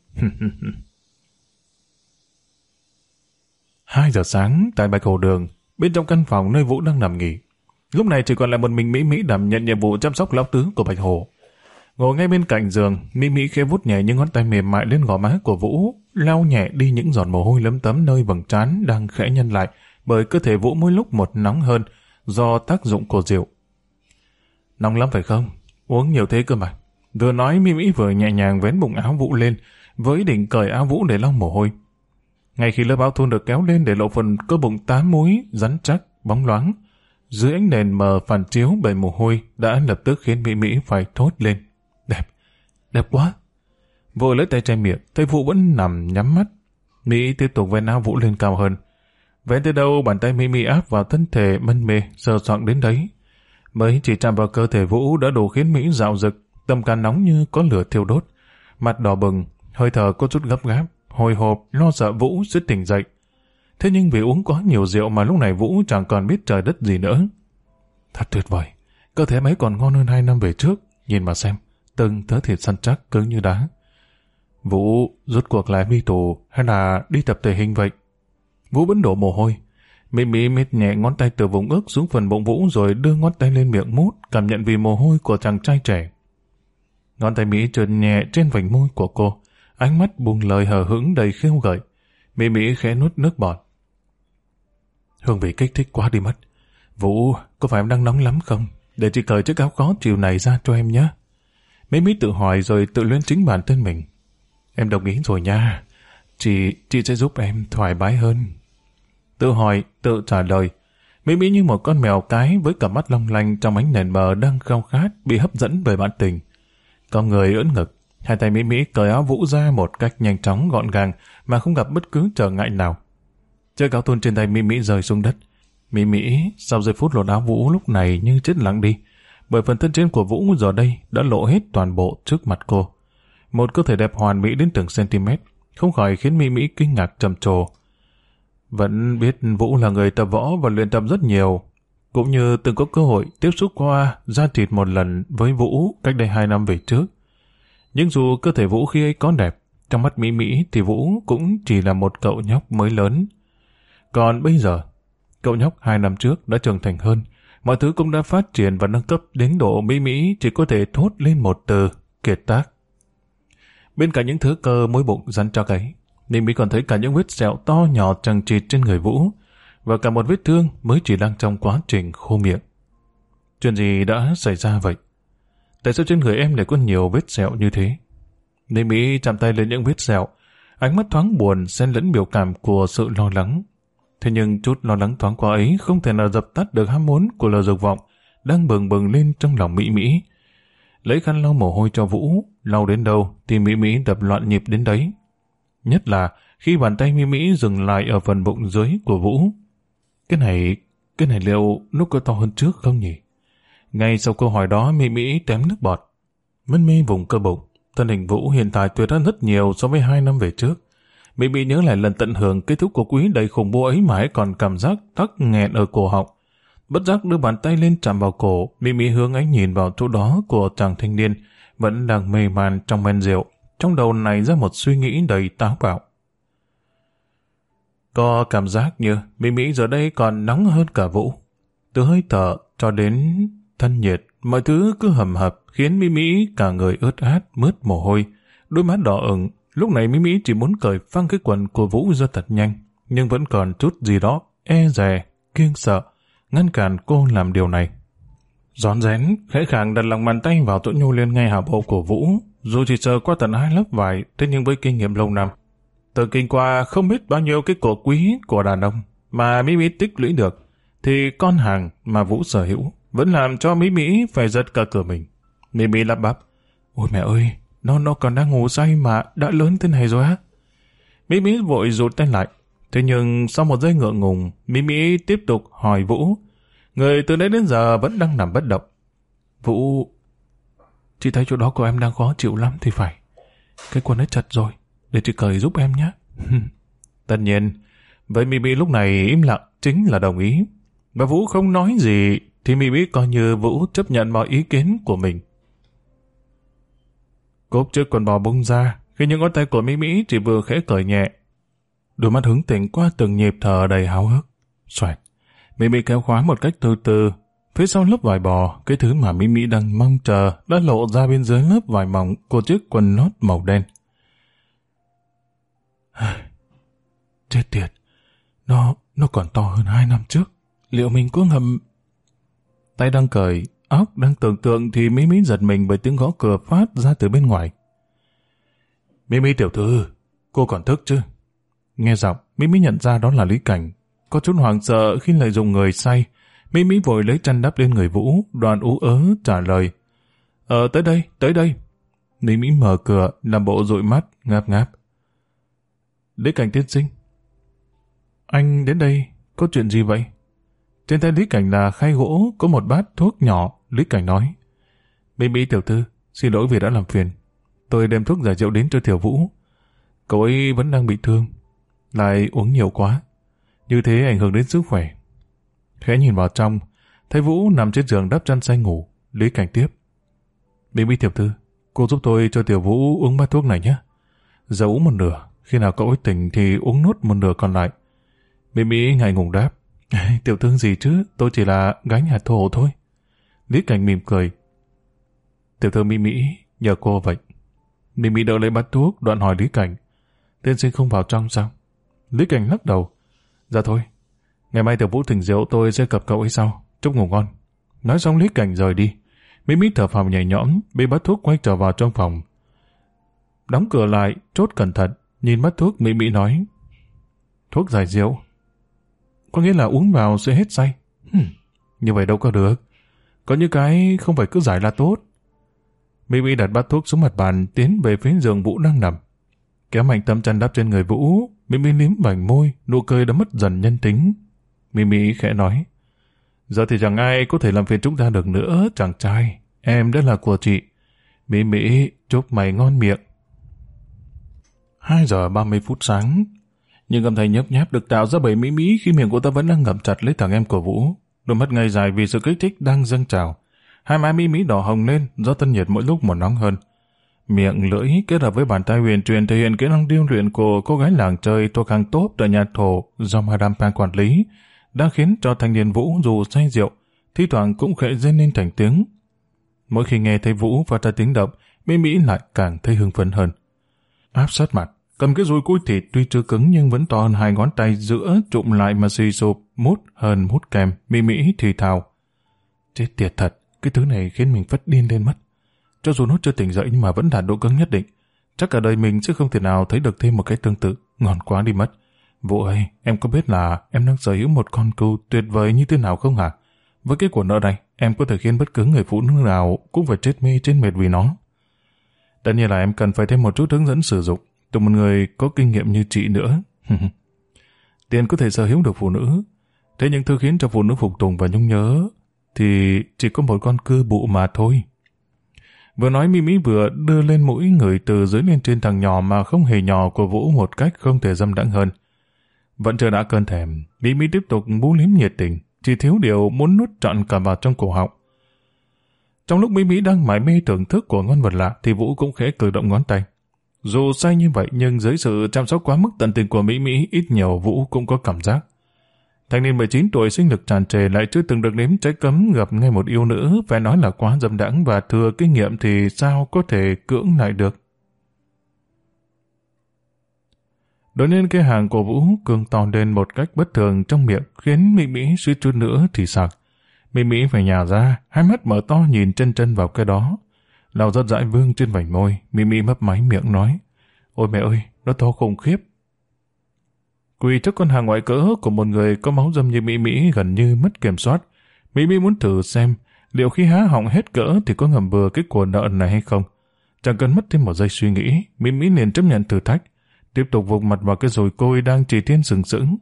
2 giờ sáng tại Bạch Hồ Đường, bên trong căn phòng nơi Vũ đang nằm nghỉ. Lúc này chỉ còn lại một mình Mỹ đảm nhận nhiệm vụ chăm sóc lão tứ của Bạch Hồ. Ngồi ngay bên cạnh giường, Mỹ khẽ vuốt nhẹ những ngón tay mềm mại lên gò má của Vũ, lau nhẹ đi những giọt mồ hôi lấm tấm nơi vầng trán đang khẽ nhăn lại bởi cơ thể Vũ mỗi lúc một nóng hơn do tác dụng của rượu. Nóng lắm phải không? Uống nhiều thế cơ mà. Vừa nói Mỹ vừa nhẹ nhàng vén bụng áo Vũ lên với ý định cởi áo Vũ để lau mồ hôi. Ngay khi lớp áo thun được kéo lên để lộ phần cơ bụng 8 múi rắn chắc, bóng loáng, dưới ánh đèn mờ phản chiếu bởi mồ hôi đã lập tức khiến Mỹ phải thốt lên. Đẹp quá. Vội lấy tay che miệng, thấy Vũ vẫn nằm nhắm mắt. Mỹ tiếp tục vén áo Vũ lên cao hơn. Vén tới đâu bàn tay Mỹ áp vào thân thể mân mê, sờ soạng đến đấy. Mới chỉ chạm vào cơ thể Vũ đã đủ khiến Mỹ dạo dực, tâm can nóng như có lửa thiêu đốt, mặt đỏ bừng, hơi thở có chút gấp gáp, hồi hộp, lo sợ Vũ sẽ tỉnh dậy. Thế nhưng vì uống quá nhiều rượu mà lúc này Vũ chẳng còn biết trời đất gì nữa. Thật tuyệt vời, cơ thể mấy còn ngon hơn 2 năm về trước, nhìn mà xem, từng thớ thịt săn chắc cứng như đá. Vũ rốt cuộc lại đi tù hay là đi tập thể hình vậy? Vũ vẫn đổ mồ hôi. Mỹ mết nhẹ ngón tay từ vùng ức xuống phần bụng Vũ rồi đưa ngón tay lên miệng mút, cảm nhận vì mồ hôi của chàng trai trẻ. Ngón tay Mỹ trượt nhẹ trên vành môi của cô, ánh mắt buông lời hờ hững đầy khiêu gợi. Mỹ khẽ nuốt nước bọt. Hương vị kích thích quá đi mất. Vũ, có phải em đang nóng lắm không? Để chị cởi chiếc áo khó chịu này ra cho em nhé. Mỹ tự hỏi rồi tự luyến chính bản thân mình. Em đồng ý rồi nha. Chị sẽ giúp em thoải mái hơn. Tự hỏi, tự trả lời. Mỹ như một con mèo cái với cặp mắt long lanh trong ánh nền mờ đang khao khát bị hấp dẫn bởi bạn tình. Con người ưỡn ngực, hai tay Mỹ cởi áo Vũ ra một cách nhanh chóng gọn gàng mà không gặp bất cứ trở ngại nào. Chiếc áo thun trên tay Mỹ rơi xuống đất. Mỹ sau giây phút lột áo Vũ lúc này như chết lặng đi, bởi phần thân trên của Vũ giờ đây đã lộ hết toàn bộ trước mặt cô. một cơ thể đẹp hoàn mỹ đến từng cm, không khỏi khiến Mỹ Mỹ kinh ngạc trầm trồ. Vẫn biết Vũ là người tập võ và luyện tập rất nhiều, cũng như từng có cơ hội tiếp xúc qua da thịt một lần với Vũ cách đây 2 năm về trước. Nhưng dù cơ thể Vũ khi ấy có đẹp, trong mắt Mỹ Mỹ thì Vũ cũng chỉ là một cậu nhóc mới lớn. Còn bây giờ, cậu nhóc 2 năm trước đã trưởng thành hơn, mọi thứ cũng đã phát triển và nâng cấp đến độ Mỹ Mỹ chỉ có thể thốt lên một từ: kiệt tác. Bên cạnh những thứ cơ mối bụng rắn chắc ấy, Mỹ Mỹ còn thấy cả những vết sẹo to nhỏ chằng chịt trên người Vũ, và cả một vết thương mới chỉ đang trong quá trình khô miệng. Chuyện gì đã xảy ra vậy? Tại sao trên người em lại có nhiều vết sẹo như thế? Mỹ Mỹ chạm tay lên những vết sẹo, ánh mắt thoáng buồn xen lẫn biểu cảm của sự lo lắng. Thế nhưng chút lo lắng thoáng qua ấy không thể nào dập tắt được ham muốn của lời dục vọng đang bừng bừng lên trong lòng Mỹ Mỹ. Lấy khăn lau mồ hôi cho Vũ, lau đến đâu thì Mỹ Mỹ đập loạn nhịp đến đấy. Nhất là khi bàn tay Mỹ Mỹ dừng lại ở phần bụng dưới của Vũ. Cái này liệu nó có to hơn trước không nhỉ? Ngay sau câu hỏi đó, Mỹ Mỹ tém nước bọt. Mân mê vùng cơ bụng, thân hình Vũ hiện tại tuyệt hơn rất nhiều so với 2 năm về trước. Mỹ Mỹ nhớ lại lần tận hưởng kết thúc cuộc quý đầy khủng bố ấy mà ấy còn cảm giác tắc nghẹn ở cổ họng. Bất giác đưa bàn tay lên chạm vào cổ, Mỹ Mỹ hướng ánh nhìn vào chỗ đó của chàng thanh niên vẫn đang mê man trong men rượu. Trong đầu này ra một suy nghĩ đầy táo bạo. Có cảm giác như Mỹ Mỹ giờ đây còn nóng hơn cả Vũ. Từ hơi thở cho đến thân nhiệt, mọi thứ cứ hầm hập khiến Mỹ Mỹ cả người ướt át, mướt mồ hôi, đôi mắt đỏ ửng. Lúc này Mỹ Mỹ chỉ muốn cởi phăng cái quần của Vũ ra thật nhanh, nhưng vẫn còn chút gì đó e dè, kiêng sợ, ngăn cản cô làm điều này. Rón rén, khẽ khàng đặt lòng bàn tay vào chỗ nhô lên ngay hạ bộ của Vũ, dù chỉ sờ qua tận 2 lớp vải, thế nhưng với kinh nghiệm lâu năm, từ kinh qua không biết bao nhiêu cái cổ quý của đàn ông mà Mỹ Mỹ tích lũy được, thì con hàng mà Vũ sở hữu vẫn làm cho Mỹ Mỹ phải giật cả cửa mình. Mỹ Mỹ lắp bắp: ôi mẹ ơi, nó còn đang ngủ say mà đã lớn thế này rồi á. Mỹ Mỹ vội rụt tay lại. Thế nhưng sau một giây ngượng ngùng, Mỹ Mỹ tiếp tục hỏi Vũ. Người từ nãy đến giờ vẫn đang nằm bất động. Vũ, chị thấy chỗ đó của em đang khó chịu lắm thì phải. Cái quần ấy chật rồi, để chị cởi giúp em nhé. Tất nhiên, với Mỹ Mỹ lúc này im lặng chính là đồng ý. Và Vũ không nói gì thì Mỹ Mỹ coi như Vũ chấp nhận mọi ý kiến của mình. Cốp chiếc quần bò bung ra khi những ngón tay của Mỹ Mỹ chỉ vừa khẽ cởi nhẹ. Đôi mắt hứng tỉnh qua từng nhịp thở đầy háo hức. Xoẹt, Mỹ Mỹ kéo khóa một cách từ từ. Phía sau lớp vải bò, cái thứ mà Mỹ Mỹ đang mong chờ đã lộ ra bên dưới lớp vải mỏng của chiếc quần lót màu đen. Chết tiệt, nó còn to hơn 2 năm trước. Liệu mình có ngầm... Tay đang cởi, óc đang tưởng tượng thì Mỹ Mỹ giật mình bởi tiếng gõ cửa phát ra từ bên ngoài. Mỹ Mỹ tiểu thư, cô còn thức chứ? Nghe giọng, Mỹ Mỹ nhận ra đó là Lý Cảnh. Có chút hoảng sợ khi lại dùng người say, Mỹ Mỹ vội lấy chăn đắp lên người Vũ, đoạn ú ớ trả lời. Tới đây. Mỹ Mỹ mở cửa, làm bộ dụi mắt, ngáp ngáp. Lý Cảnh tiên sinh. Anh đến đây, có chuyện gì vậy? Trên tay Lý Cảnh là khay gỗ, có một bát thuốc nhỏ. Lý Cảnh nói. Mỹ Mỹ tiểu thư, xin lỗi vì đã làm phiền. Tôi đem thuốc giải rượu đến cho Tiểu Vũ. Cậu ấy vẫn đang bị thương, lại uống nhiều quá. Như thế ảnh hưởng đến sức khỏe. Khẽ nhìn vào trong, thấy Vũ nằm trên giường đắp chăn say ngủ. Lý Cảnh tiếp. Mỹ Mỹ tiểu thư, cô giúp tôi cho Tiểu Vũ uống bát thuốc này nhé. Giờ uống một nửa, khi nào cậu ấy tỉnh thì uống nốt một nửa còn lại. Mỹ Mỹ ngại ngùng đáp. Tiểu thư gì chứ, tôi chỉ là gái nhà thổ thôi. Lý Cảnh mỉm cười. Tiểu thư Mỹ Mỹ, nhờ cô vậy. Mỹ Mỹ đỡ lấy bát thuốc, đoạn hỏi Lý Cảnh. Tiên sinh không vào trong sao? Lý Cảnh lắc đầu. Dạ thôi, ngày mai Tiểu Vũ tỉnh rượu tôi sẽ gặp cậu ấy sau. Chúc ngủ ngon. Nói xong Lý Cảnh rời đi. Mỹ Mỹ thở phào nhẹ nhõm, bê bát thuốc quay trở vào trong phòng. Đóng cửa lại, chốt cẩn thận, nhìn bát thuốc Mỹ Mỹ nói. Thuốc giải rượu? Có nghĩa là uống vào sẽ hết say. Như vậy đâu có được. Có những cái không phải cứ giải là tốt. Mỹ Mỹ đặt bát thuốc xuống mặt bàn, tiến về phía giường Vũ đang nằm. Kéo mạnh tấm chăn đắp trên người Vũ, Mỹ Mỹ liếm vành môi, nụ cười đã mất dần nhân tính. Mỹ Mỹ khẽ nói. Giờ thì chẳng ai có thể làm phiền chúng ta được nữa, chàng trai. Em đã là của chị. Mỹ Mỹ, chúc mày ngon miệng. 2 giờ 30 phút sáng. Nhưng âm thanh nhấp nháp được tạo ra bởi Mỹ khi miệng cô ta vẫn đang ngậm chặt lấy thằng em của Vũ. Đôi mắt ngây dài vì sự kích thích đang dâng trào. Hai má Mỹ đỏ hồng lên do thân nhiệt mỗi lúc một nóng hơn. Miệng lưỡi kết hợp với bàn tay huyền truyền thể hiện kỹ năng điêu luyện của cô gái làng chơi thuộc hàng top tại nhà thổ do Madame Pan quản lý, đã khiến cho thanh niên Vũ dù say rượu, thi thoảng cũng khẽ rên lên thành tiếng. Mỗi khi nghe thấy Vũ phát ra tiếng động, Mỹ lại càng thấy hưng phấn hơn. Áp sát mặt, cầm cái dùi cui thịt tuy chưa cứng nhưng vẫn to hơn 2 ngón tay giữa trụm lại mà xì sụp, mút hơn mút kèm. Mỹ thì thào: chết tiệt thật, cái thứ này khiến mình phát điên lên mất. Cho dù nó chưa tỉnh dậy nhưng mà vẫn đạt độ cứng nhất định. Chắc cả đời mình sẽ không thể nào thấy được thêm một cái tương tự, ngon quá đi mất. Vũ ơi, em có biết là em đang sở hữu một con cừu tuyệt vời như thế nào không hả? Với cái của nợ này, em có thể khiến bất cứ người phụ nữ nào cũng phải chết mê chết mệt vì nó. Tất nhiên là em cần phải thêm một chút hướng dẫn sử dụng từ một người có kinh nghiệm như chị nữa. Tiền có thể sở hữu được phụ nữ, thế nhưng thứ khiến cho phụ nữ phục tùng và nhung nhớ thì chỉ có một con cưa bụ mà thôi. Vừa nói Mỹ vừa đưa lên mũi người từ dưới lên trên thằng nhỏ mà không hề nhỏ của Vũ một cách không thể dâm đãng hơn. Vẫn chưa đã cơn thèm, Mỹ tiếp tục bú liếm nhiệt tình, chỉ thiếu điều muốn nuốt trọn cả vào trong cổ họng. Trong lúc Mỹ đang mải mê thưởng thức của ngon vật lạ thì Vũ cũng khẽ cử động ngón tay. Dù say như vậy nhưng dưới sự chăm sóc quá mức tận tình của Mỹ, ít nhiều Vũ cũng có cảm giác. Thanh niên 19 tuổi sinh lực tràn trề lại chưa từng được nếm trái cấm gặp ngay một yêu nữ, phải nói là quá dâm đãng và thừa kinh nghiệm thì sao có thể cưỡng lại được. Đột nhiên cái hàng của Vũ cương to lên một cách bất thường trong miệng khiến Mỹ suýt chút nữa thì sặc. Mỹ phải nhả ra, hai mắt mở to nhìn chân vào cái đó. Lau rất dãi vương trên vành môi, Mỹ mấp máy miệng nói: ôi mẹ ơi, nó to khủng khiếp. Quỳ trước con hàng ngoại cỡ của một người có máu dâm như Mỹ gần như mất kiểm soát. Mỹ muốn thử xem liệu khi há họng hết cỡ thì có ngầm bừa cái của nợ này hay không. Chẳng cần mất thêm một giây suy nghĩ, Mỹ liền chấp nhận thử thách, tiếp tục vụt mặt vào cái dồi côi đang chỉ thiên sừng sững.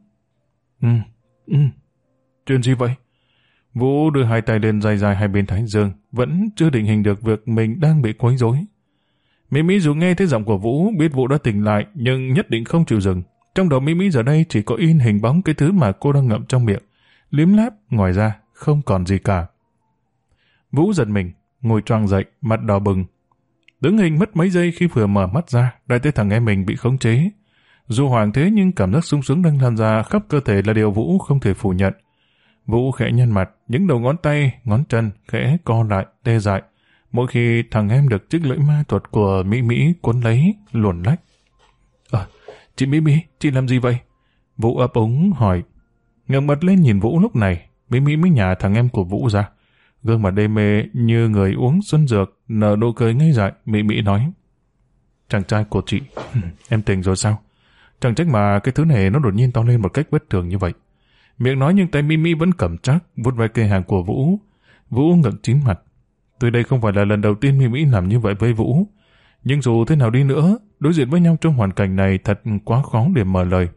Chuyện gì vậy? Vũ đưa hai tay lên dài hai bên thái dương, vẫn chưa định hình được việc mình đang bị quấy rối. Mỹ dù nghe thấy giọng của Vũ, biết Vũ đã tỉnh lại, nhưng nhất định không chịu dừng. Trong đầu Mỹ giờ đây chỉ có in hình bóng cái thứ mà cô đang ngậm trong miệng, liếm láp, ngoài ra không còn gì cả. Vũ giật mình, ngồi choàng dậy, mặt đỏ bừng. Đứng hình mất mấy giây khi vừa mở mắt ra, đã thấy thằng em mình bị khống chế. Dù hoảng thế nhưng cảm giác sung sướng đang lan ra khắp cơ thể là điều Vũ không thể phủ nhận. Vũ khẽ nhăn mặt, những đầu ngón tay, ngón chân khẽ co lại, tê dại. Mỗi khi thằng em được chiếc lưỡi ma thuật của Mỹ cuốn lấy, luồn lách. Chị Mỹ, chị làm gì vậy? Vũ ấp úng hỏi. Ngẩng mặt lên nhìn Vũ lúc này, Mỹ mới nhả thằng em của Vũ ra. Gương mặt đê mê như người uống xuân dược, nở nụ cười ngây dại, Mỹ nói. Chàng trai của chị, em tỉnh rồi sao? Chẳng trách mà cái thứ này nó đột nhiên to lên một cách bất thường như vậy. Miệng nói nhưng tay Mỹ vẫn cầm chắc, vuốt vai cây hàng của Vũ. Vũ ngẩng chín mặt. Tuy đây không phải là lần đầu tiên Mỹ làm như vậy với Vũ, nhưng dù thế nào đi nữa, đối diện với nhau trong hoàn cảnh này thật quá khó để mở lời.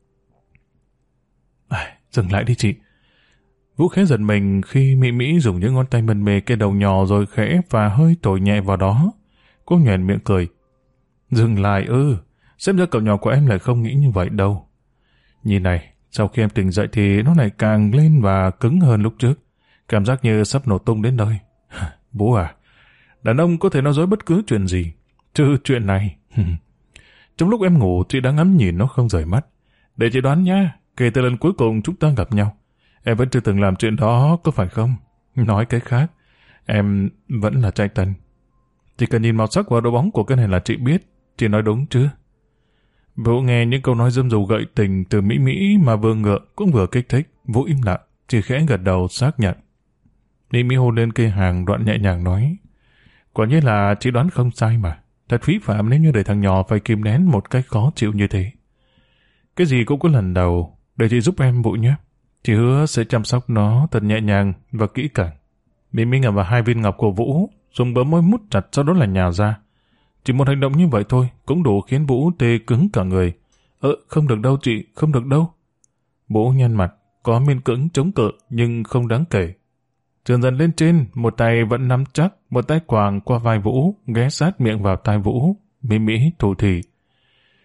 Dừng lại đi chị. Vũ khẽ giật mình khi Mỹ dùng những ngón tay mân mê cái đầu nhỏ rồi khẽ và hơi thổi nhẹ vào đó. Cô nhoẻn miệng cười. Dừng lại xem ra cậu nhỏ của em lại không nghĩ như vậy đâu. Nhìn này, sau khi em tỉnh dậy thì nó lại càng lên và cứng hơn lúc trước. Cảm giác như sắp nổ tung đến nơi. Vũ à, đàn ông có thể nói dối bất cứ chuyện gì, trừ chuyện này. Trong lúc em ngủ, chị đã ngắm nhìn nó không rời mắt. Để chị đoán nha, kể từ lần cuối cùng chúng ta gặp nhau, em vẫn chưa từng làm chuyện đó, có phải không? Nói cách khác, em vẫn là trai tân. Chỉ cần nhìn màu sắc và độ bóng của cái này là chị biết, chị nói đúng chứ? Vũ nghe những câu nói dâm dụ gợi tình từ Mỹ mà vừa ngượng cũng vừa kích thích. Vũ im lặng, chỉ khẽ gật đầu xác nhận. Mỹ hôn lên cây hàng đoạn nhẹ nhàng nói. Quả nhiên là chị đoán không sai mà. Thật phí phạm nếu như để thằng nhỏ phải kìm nén một cách khó chịu như thế. Cái gì cũng có lần đầu, để chị giúp em Vũ nhé. Chị hứa sẽ chăm sóc nó thật nhẹ nhàng và kỹ càng. Mỹ ngậm vào hai viên ngọc của Vũ, dùng bấm môi mút chặt sau đó là nhào ra. Chỉ một hành động như vậy thôi cũng đủ khiến Vũ tê cứng cả người. Không được đâu chị, không được đâu. Vũ nhăn mặt, có miên cưỡng chống cự nhưng không đáng kể. Dần dần lên trên, một tay vẫn nắm chắc, một tay quàng qua vai Vũ, ghé sát miệng vào tai Vũ. Mỹ thủ thì.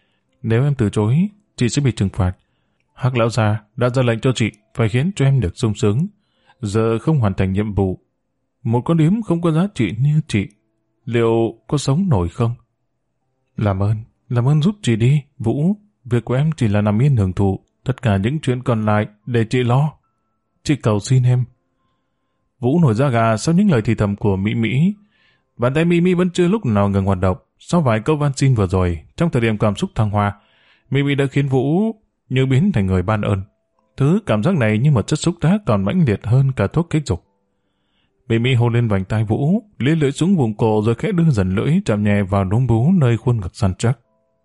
Nếu em từ chối, chị sẽ bị trừng phạt. Hắc lão già đã ra lệnh cho chị phải khiến cho em được sung sướng. Giờ không hoàn thành nhiệm vụ, một con điếm không có giá trị như chị, liệu có sống nổi không? Làm ơn giúp chị đi, Vũ. Việc của em chỉ là nằm yên hưởng thụ, tất cả những chuyện còn lại để chị lo. Chị cầu xin em. Vũ nổi da gà sau những lời thì thầm của Mỹ Mỹ. Bàn tay Mỹ Mỹ vẫn chưa lúc nào ngừng hoạt động. Sau vài câu van xin vừa rồi, trong thời điểm cảm xúc thăng hoa, Mỹ Mỹ đã khiến Vũ như biến thành người ban ơn. Thứ cảm giác này như một chất xúc tác còn mãnh liệt hơn cả thuốc kích dục. Mỹ Mỹ hôn lên vành tai Vũ, lia lưỡi xuống vùng cổ rồi khẽ đưa dần lưỡi chạm nhẹ vào núm vú nơi khuôn ngực săn chắc.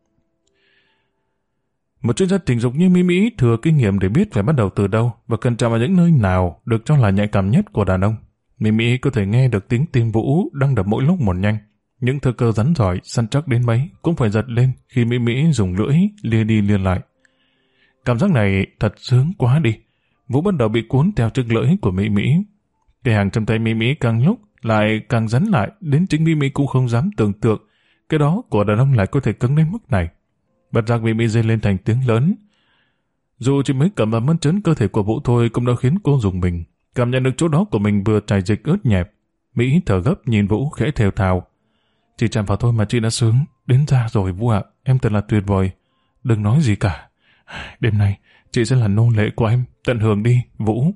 Một chuyên gia tình dục như Mỹ Mỹ thừa kinh nghiệm để biết phải bắt đầu từ đâu và cần chạm vào những nơi nào được cho là nhạy cảm nhất của đàn ông. Mỹ Mỹ có thể nghe được tiếng tim Vũ đang đập mỗi lúc một nhanh. Những thơ cơ rắn giỏi, săn chắc đến mấy cũng phải giật lên khi Mỹ Mỹ dùng lưỡi lia đi lia lại. Cảm giác này thật sướng quá đi. Vũ bắt đầu bị cuốn theo chiếc lưỡi của Mỹ Mỹ. Cái hàng trong tay Mỹ Mỹ càng lúc lại càng rắn lại, đến chính Mỹ Mỹ cũng không dám tưởng tượng cái đó của đàn ông lại có thể cứng đến mức này. Bật giác Mỹ Mỹ rên lên thành tiếng lớn. Dù chỉ mới cầm vào mơn trớn cơ thể của Vũ thôi cũng đã khiến cô rùng mình. Cảm nhận được chỗ đó của mình vừa chảy dịch ướt nhẹp. Mỹ thở gấp nhìn Vũ khẽ thều thào. Chỉ chạm vào thôi mà chị đã sướng. Đến ra rồi Vũ ạ, em thật là tuyệt vời. Đừng nói gì cả. Đêm nay chị sẽ là nô lệ của em. Tận hưởng đi, Vũ.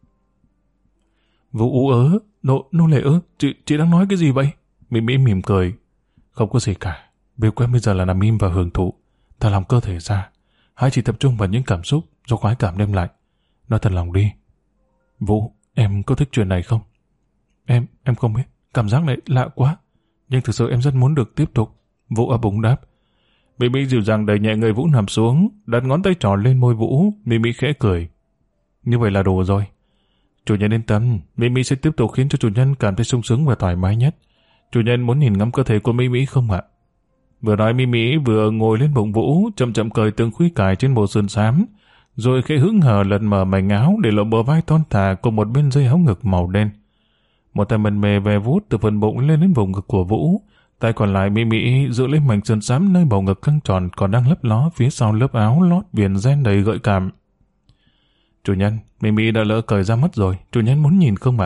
Vũ ú ớ. Nô lệ ư? Chị đang nói cái gì vậy? Mỹ Mỹ mỉm cười. Không có gì cả. Việc của em bây giờ là nằm im và hưởng thụ. Thả lòng cơ thể ra. Hãy chỉ tập trung vào những cảm xúc do khoái cảm đem lại. Nói thật lòng đi. Vũ, em có thích chuyện này không? Em không biết. Cảm giác này lạ quá. Nhưng thực sự em rất muốn được tiếp tục. Vũ ấp úng đáp. Mỹ Mỹ dịu dàng đẩy nhẹ người Vũ nằm xuống, đặt ngón tay trỏ lên môi Vũ. Mỹ Mỹ khẽ cười. Như vậy là đủ rồi. Chủ nhân yên tâm, Mỹ Mỹ sẽ tiếp tục khiến cho chủ nhân cảm thấy sung sướng và thoải mái nhất. Chủ nhân muốn nhìn ngắm cơ thể của Mỹ Mỹ không ạ? Vừa nói Mỹ Mỹ vừa ngồi lên bụng Vũ, chậm chậm cởi từng khuy cài trên bộ sườn xám, rồi khẽ hững hờ lật mở mảnh áo để lộ bờ vai thon thả cùng một bên dây áo ngực màu đen. Một tay mần mề ve vuốt từ phần bụng lên đến vùng ngực của Vũ, tay còn lại Mỹ Mỹ giữ lên mảnh sườn xám nơi bầu ngực căng tròn còn đang lấp ló phía sau lớp áo lót viền ren đầy gợi cảm. Chủ nhân, Mỹ Mỹ đã lỡ cởi ra mất rồi, chủ nhân muốn nhìn không ạ?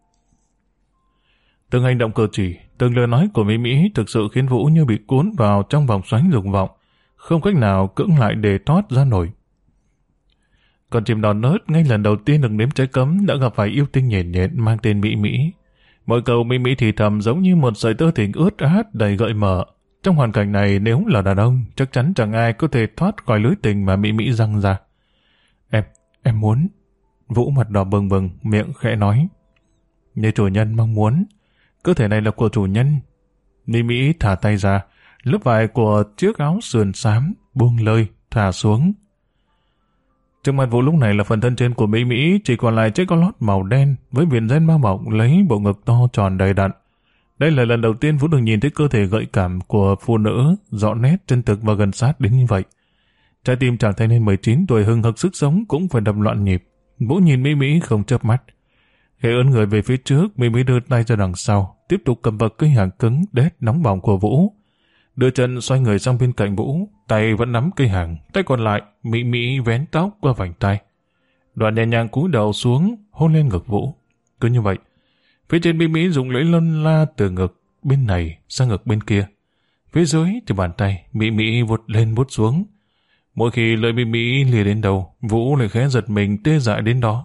Từng hành động cử chỉ, từng lời nói của Mỹ Mỹ thực sự khiến Vũ như bị cuốn vào trong vòng xoáy dục vọng, không cách nào cưỡng lại để thoát ra nổi. Con chim đỏ nớt ngay lần đầu tiên được nếm trái cấm đã gặp phải yêu tinh nhện nhện mang tên Mỹ Mỹ. Mỗi câu Mỹ Mỹ thì thầm giống như một sợi tơ tình ướt át đầy gợi mở. Trong hoàn cảnh này nếu là đàn ông, chắc chắn chẳng ai có thể thoát khỏi lưới tình mà Mỹ Mỹ răng ra. Em muốn. Vũ mặt đỏ bừng bừng, miệng khẽ nói. Như chủ nhân mong muốn. Cơ thể này là của chủ nhân. Mỹ Mỹ thả tay ra, lớp vải của chiếc áo sườn xám buông lơi, thả xuống. Trước mặt Vũ lúc này là phần thân trên của Mỹ Mỹ, chỉ còn lại chiếc áo lót màu đen với viền ren bao bọc lấy bộ ngực to tròn đầy đặn. Đây là lần đầu tiên Vũ được nhìn thấy cơ thể gợi cảm của phụ nữ, rõ nét, chân thực và gần sát đến như vậy. Trái tim chàng thanh niên 19 tuổi hừng hực sức sống cũng phải đập loạn nhịp. Vũ nhìn Mỹ Mỹ không chớp mắt. Khẽ ưỡn người về phía trước, Mỹ Mỹ đưa tay ra đằng sau, tiếp tục cầm vật cây hàng cứng đét nóng bỏng của Vũ. Đưa chân xoay người sang bên cạnh Vũ, tay vẫn nắm cây hàng, tay còn lại Mỹ Mỹ vén tóc qua vành tay. Đoạn nhẹ nhàng cúi đầu xuống, hôn lên ngực Vũ. Cứ như vậy, phía trên Mỹ Mỹ dùng lưỡi lân la từ ngực bên này sang ngực bên kia. Phía dưới thì bàn tay Mỹ Mỹ vuốt lên vuốt xuống. Mỗi khi lưỡi Mỹ Mỹ lìa đến đầu, Vũ lại khẽ giật mình tê dại đến đó.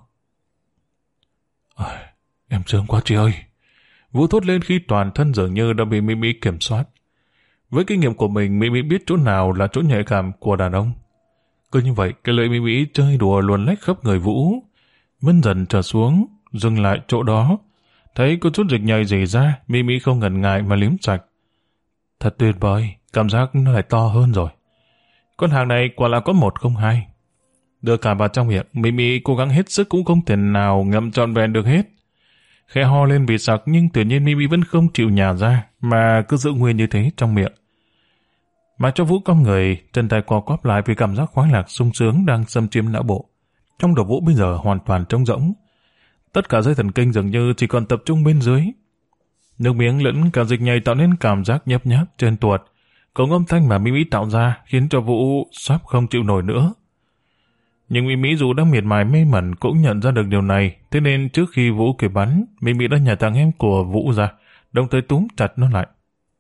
Em sướng quá chị ơi! Vũ thốt lên khi toàn thân dường như đã bị Mỹ Mỹ kiểm soát. Với kinh nghiệm của mình, Mỹ Mỹ biết chỗ nào là chỗ nhạy cảm của đàn ông. Cứ như vậy, cái lưỡi Mỹ Mỹ chơi đùa luồn lách khắp người Vũ. Vân dần trở xuống, dừng lại chỗ đó. Thấy có chút dịch nhầy rỉ ra, Mỹ Mỹ không ngần ngại mà liếm sạch. Thật tuyệt vời, cảm giác nó lại to hơn rồi. Con hàng này quả là có 1 không 2. Đưa cả vào trong miệng, Mỹ Mỹ cố gắng hết sức cũng không thể nào ngậm trọn vẹn được hết. Khẽ ho lên vì sặc nhưng tự nhiên Mỹ Mỹ vẫn không chịu nhả ra mà cứ giữ nguyên như thế trong miệng. Mà cho Vũ cong người, chân tay co quắp lại vì cảm giác khoái lạc sung sướng đang xâm chiếm não bộ. Trong đầu Vũ bây giờ hoàn toàn trống rỗng. Tất cả dây thần kinh dường như chỉ còn tập trung bên dưới. Nước miếng lẫn cả dịch nhầy tạo nên cảm giác nhấp nháp trên tuột, Cổng âm thanh mà Mỹ Mỹ tạo ra khiến cho Vũ sắp không chịu nổi nữa. Nhưng Mỹ Mỹ dù đang miệt mài mê mẩn cũng nhận ra được điều này, thế nên trước khi Vũ kịp bắn, Mỹ Mỹ đã nhả thằng em của Vũ ra, đồng thời túm chặt nó lại.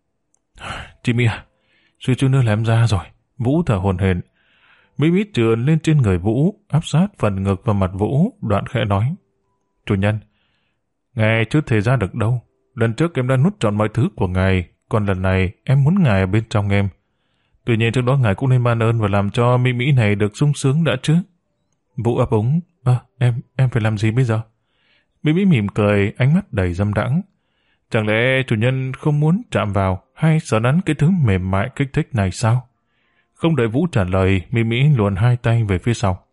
Chị Mỹ à, suýt chút nữa là em ra rồi. Vũ thở hổn hển. Mỹ Mỹ trườn lên trên người Vũ, áp sát phần ngực vào mặt Vũ, đoạn khẽ nói. Chủ nhân, ngài chưa thể ra được đâu. Lần trước em đã nuốt trọn mọi thứ của ngài, còn lần này em muốn ngài ở bên trong em. Tuy nhiên trước đó ngài cũng nên ban ơn và làm cho Mỹ Mỹ này được sung sướng đã chứ. Vũ ấp úng. Em phải làm gì bây giờ? Mỹ Mỹ mỉm cười, ánh mắt đầy dâm đãng. Chẳng lẽ chủ nhân không muốn chạm vào hay sờ nắn cái thứ mềm mại kích thích này sao? Không đợi Vũ trả lời, Mỹ Mỹ luồn hai tay về phía sau.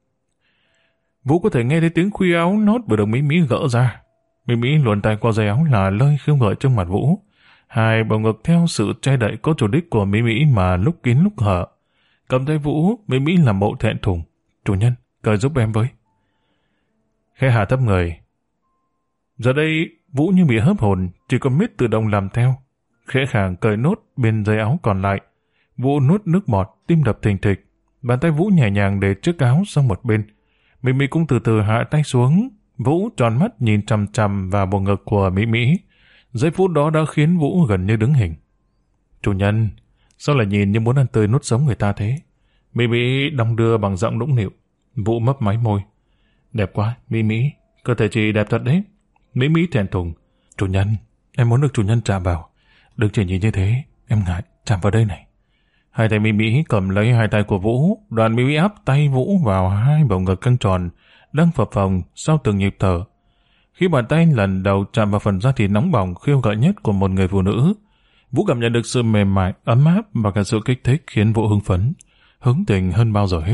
Vũ có thể nghe thấy tiếng khuy áo nốt vừa được Mỹ Mỹ gỡ ra. Mỹ Mỹ luồn tay qua dây áo là lơi khiêu gợi trước mặt Vũ. Hai bầu ngực theo sự che đậy có chủ đích của Mỹ Mỹ mà lúc kín lúc hở. Cầm tay Vũ, Mỹ Mỹ làm bộ thẹn thùng. Chủ nhân, cởi giúp em với. Khẽ hạ thấp người. Giờ đây, Vũ như bị hớp hồn, chỉ còn biết tự động làm theo. Khẽ khàng cởi nốt bên dây áo còn lại. Vũ nuốt nước bọt, tim đập thình thịch. Bàn tay Vũ nhẹ nhàng để chiếc áo sang một bên. Mỹ Mỹ cũng từ từ hạ tay xuống. Vũ tròn mắt nhìn chằm chằm vào bộ ngực của Mỹ Mỹ. Giây phút đó đã khiến Vũ gần như đứng hình. Chủ nhân, sao lại nhìn như muốn ăn tươi nuốt sống người ta thế? Mỹ Mỹ đong đưa bằng giọng nũng nịu. Vũ mấp máy môi. Đẹp quá, Mỹ Mỹ, cơ thể chị đẹp thật đấy. Mỹ Mỹ thẹn thùng. Chủ nhân, em muốn được chủ nhân chạm vào. Đừng chỉ nhìn như thế, em ngại, chạm vào đây này. Hai tay Mỹ Mỹ cầm lấy hai tay của Vũ, đoàn Mỹ Mỹ áp tay Vũ vào hai bầu ngực căng tròn, đang phập phồng sau từng nhịp thở. Khi bàn tay lần đầu chạm vào phần da thịt nóng bỏng khiêu gợi nhất của một người phụ nữ, Vũ cảm nhận được sự mềm mại, ấm áp và cả sự kích thích khiến Vũ hưng phấn, hứng tình hơn bao giờ hết.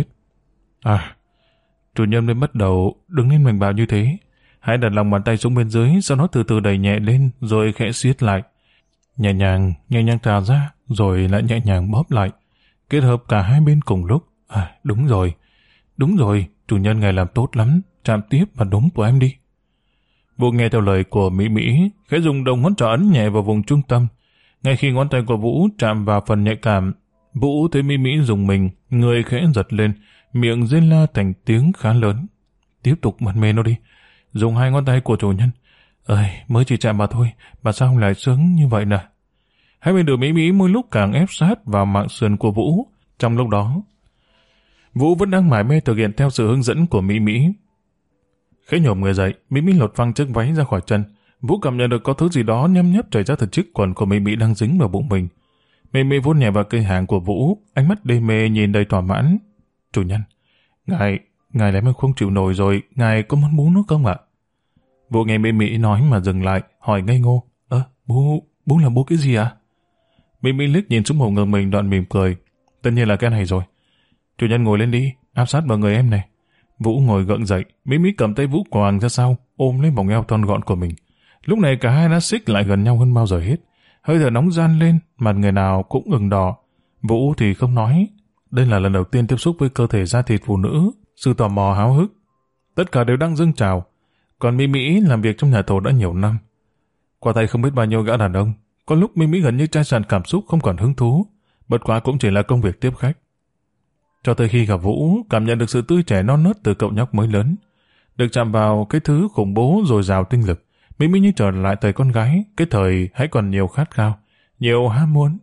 Chủ nhân mới bắt đầu, đừng nên mạnh bạo như thế. Hãy đặt lòng bàn tay xuống bên dưới, sau đó từ từ đẩy nhẹ lên, rồi khẽ siết lại. Nhẹ nhàng thả ra, rồi lại nhẹ nhàng bóp lại. Kết hợp cả hai bên cùng lúc. Đúng rồi, chủ nhân ngài làm tốt lắm, chạm tiếp và đúng của em đi. Vũ nghe theo lời của Mỹ Mỹ, khẽ dùng đầu ngón trỏ ấn nhẹ vào vùng trung tâm. Ngay khi ngón tay của Vũ chạm vào phần nhạy cảm, Vũ thấy Mỹ Mỹ dùng mình, người khẽ giật lên, miệng rên la thành tiếng khá lớn. Tiếp tục mân mê nó đi, dùng hai ngón tay của chủ nhân. Mới chỉ chạm vào thôi, mà sao không lại sướng như vậy nè? Hai bên đùi Mỹ Mỹ mỗi lúc càng ép sát vào mạng sườn của Vũ. Trong lúc đó, Vũ vẫn đang mải mê thực hiện theo sự hướng dẫn của Mỹ Mỹ. Khẽ nhổm người dậy, Mỹ Mỹ lột phăng chiếc váy ra khỏi chân. Vũ cảm nhận được có thứ gì đó nhâm nhấp chảy ra từ chiếc quần của Mỹ Mỹ đang dính vào bụng mình. Mỹ Mỹ vuốt nhẹ vào cây hàng của Vũ, ánh mắt đê mê nhìn đầy thỏa mãn. Chủ nhân, ngài làm em không chịu nổi rồi, ngài có muốn bú nữa không ạ? Vũ nghe Mỹ Mỹ nói mà dừng lại, hỏi ngây ngô. Bú là bú cái gì ạ? Mỹ Mỹ liếc nhìn xuống bầu ngực mình đoạn mỉm cười. Tất nhiên là cái này rồi. Chủ nhân ngồi lên đi, áp sát vào người em này. Vũ ngồi gượng dậy, Mỹ Mỹ cầm tay Vũ quàng ra sau, ôm lấy vòng eo thon gọn của mình. Lúc này cả hai đã xích lại gần nhau hơn bao giờ hết. Hơi thở nóng ran lên, mặt người nào cũng ửng đỏ. Vũ thì không nói. Đây là lần đầu tiên tiếp xúc với cơ thể da thịt phụ nữ, sự tò mò háo hức. Tất cả đều đang dâng trào. Còn Mỹ Mỹ làm việc trong nhà thầu đã nhiều năm. Qua tay không biết bao nhiêu gã đàn ông. Có lúc Mỹ Mỹ gần như chai sàn cảm xúc không còn hứng thú. Bất quá cũng chỉ là công việc tiếp khách. Cho tới khi gặp Vũ, cảm nhận được sự tươi trẻ non nớt từ cậu nhóc mới lớn. Được chạm vào cái thứ khủng bố dồi dào tinh lực, Mỹ Mỹ như trở lại thời con gái, cái thời hãy còn nhiều khát khao, nhiều ham muốn.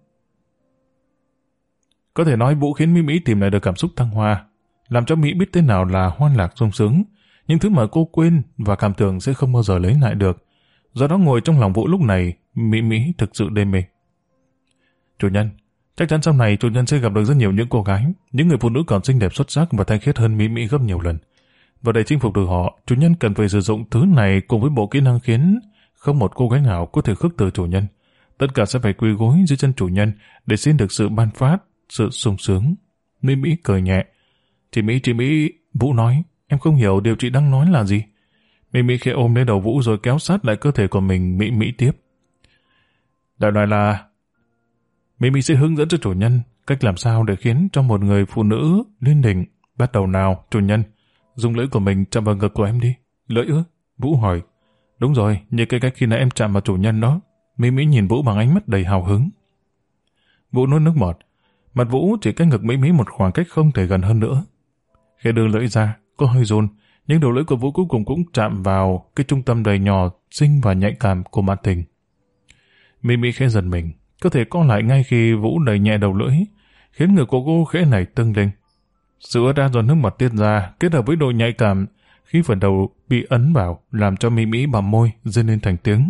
Có thể nói Vũ khiến Mỹ Mỹ tìm lại được cảm xúc thăng hoa, làm cho Mỹ biết thế nào là hoan lạc sung sướng, những thứ mà cô quên và cảm tưởng sẽ không bao giờ lấy lại được. Do đó ngồi trong lòng Vũ lúc này, Mỹ Mỹ thực sự đê mê. Chủ nhân, chắc chắn sau này chủ nhân sẽ gặp được rất nhiều những cô gái, những người phụ nữ còn xinh đẹp xuất sắc và thanh khiết hơn Mỹ Mỹ gấp nhiều lần. Và để chinh phục được họ, chủ nhân cần phải sử dụng thứ này cùng với bộ kỹ năng khiến không một cô gái nào có thể khước từ chủ nhân. Tất cả sẽ phải quỳ gối dưới chân chủ nhân để xin được sự ban phát, sự sung sướng. Mỹ Mỹ cười nhẹ. Chị Mỹ, Vũ nói, em không hiểu điều chị đang nói là gì. Mỹ Mỹ khẽ ôm lấy đầu Vũ rồi kéo sát lại cơ thể của mình. Mỹ tiếp. Đại loại là Mỹ Mỹ sẽ hướng dẫn cho chủ nhân cách làm sao để khiến cho một người phụ nữ lên đỉnh. Bắt đầu nào, chủ nhân, dùng lưỡi của mình chạm vào ngực của em đi. Lưỡi ư? Vũ hỏi. Đúng rồi, như cái cách khi nãy em chạm vào chủ nhân đó. Mỹ Mỹ nhìn Vũ bằng ánh mắt đầy hào hứng. Vũ nuốt nước bọt. Mặt Vũ chỉ cách ngực Mỹ Mỹ một khoảng cách không thể gần hơn nữa. Khi đưa lưỡi ra, có hơi run, nhưng đầu lưỡi của Vũ cuối cùng cũng chạm vào cái trung tâm đầy nhỏ, xinh và nhạy cảm của mạn tình. Mỹ Mỹ khẽ giật mình, cơ thể co lại ngay khi Vũ đẩy nhẹ đầu lưỡi, khiến người của cô khẽ nảy tưng lên. Sự ướt át do nước bọt tiết ra, kết hợp với độ nhạy cảm khi phần đầu bị ấn vào, làm cho Mỹ Mỹ bặm môi rên lên thành tiếng.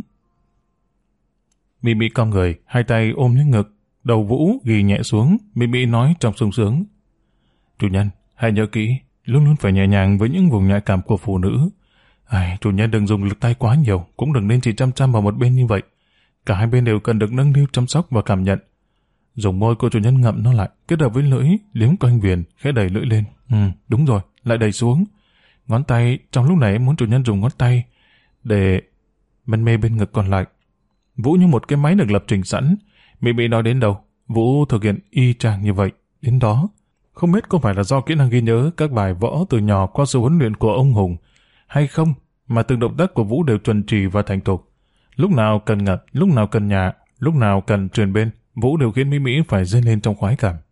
Mỹ Mỹ cong người, hai tay ôm lấy ngực, đầu Vũ ghì nhẹ xuống. Mỹ Mỹ nói trong sung sướng: "Chủ nhân, hãy nhớ kỹ, luôn luôn phải nhẹ nhàng với những vùng nhạy cảm của phụ nữ. Chủ nhân đừng dùng lực tay quá nhiều, cũng đừng nên chỉ chăm vào một bên như vậy. Cả hai bên đều cần được nâng niu chăm sóc và cảm nhận." Dùng môi của chủ nhân ngậm nó lại, kết hợp với lưỡi liếm quanh viền, khẽ đẩy lưỡi lên. Đúng rồi, lại đẩy xuống. Ngón tay, trong lúc này em muốn chủ nhân dùng ngón tay để mân mê bên ngực còn lại. Vũ như một cái máy được lập trình sẵn. Mỹ Mỹ nói đến đâu, Vũ thực hiện y chang như vậy. Đến đó, không biết có phải là do kỹ năng ghi nhớ các bài võ từ nhỏ qua sự huấn luyện của ông Hùng hay không, mà từng động tác của Vũ đều chuẩn chỉ và thành thục. Lúc nào cần ngập, lúc nào cần nhả, lúc nào cần truyền bên, Vũ đều khiến Mỹ Mỹ phải rên lên trong khoái cảm.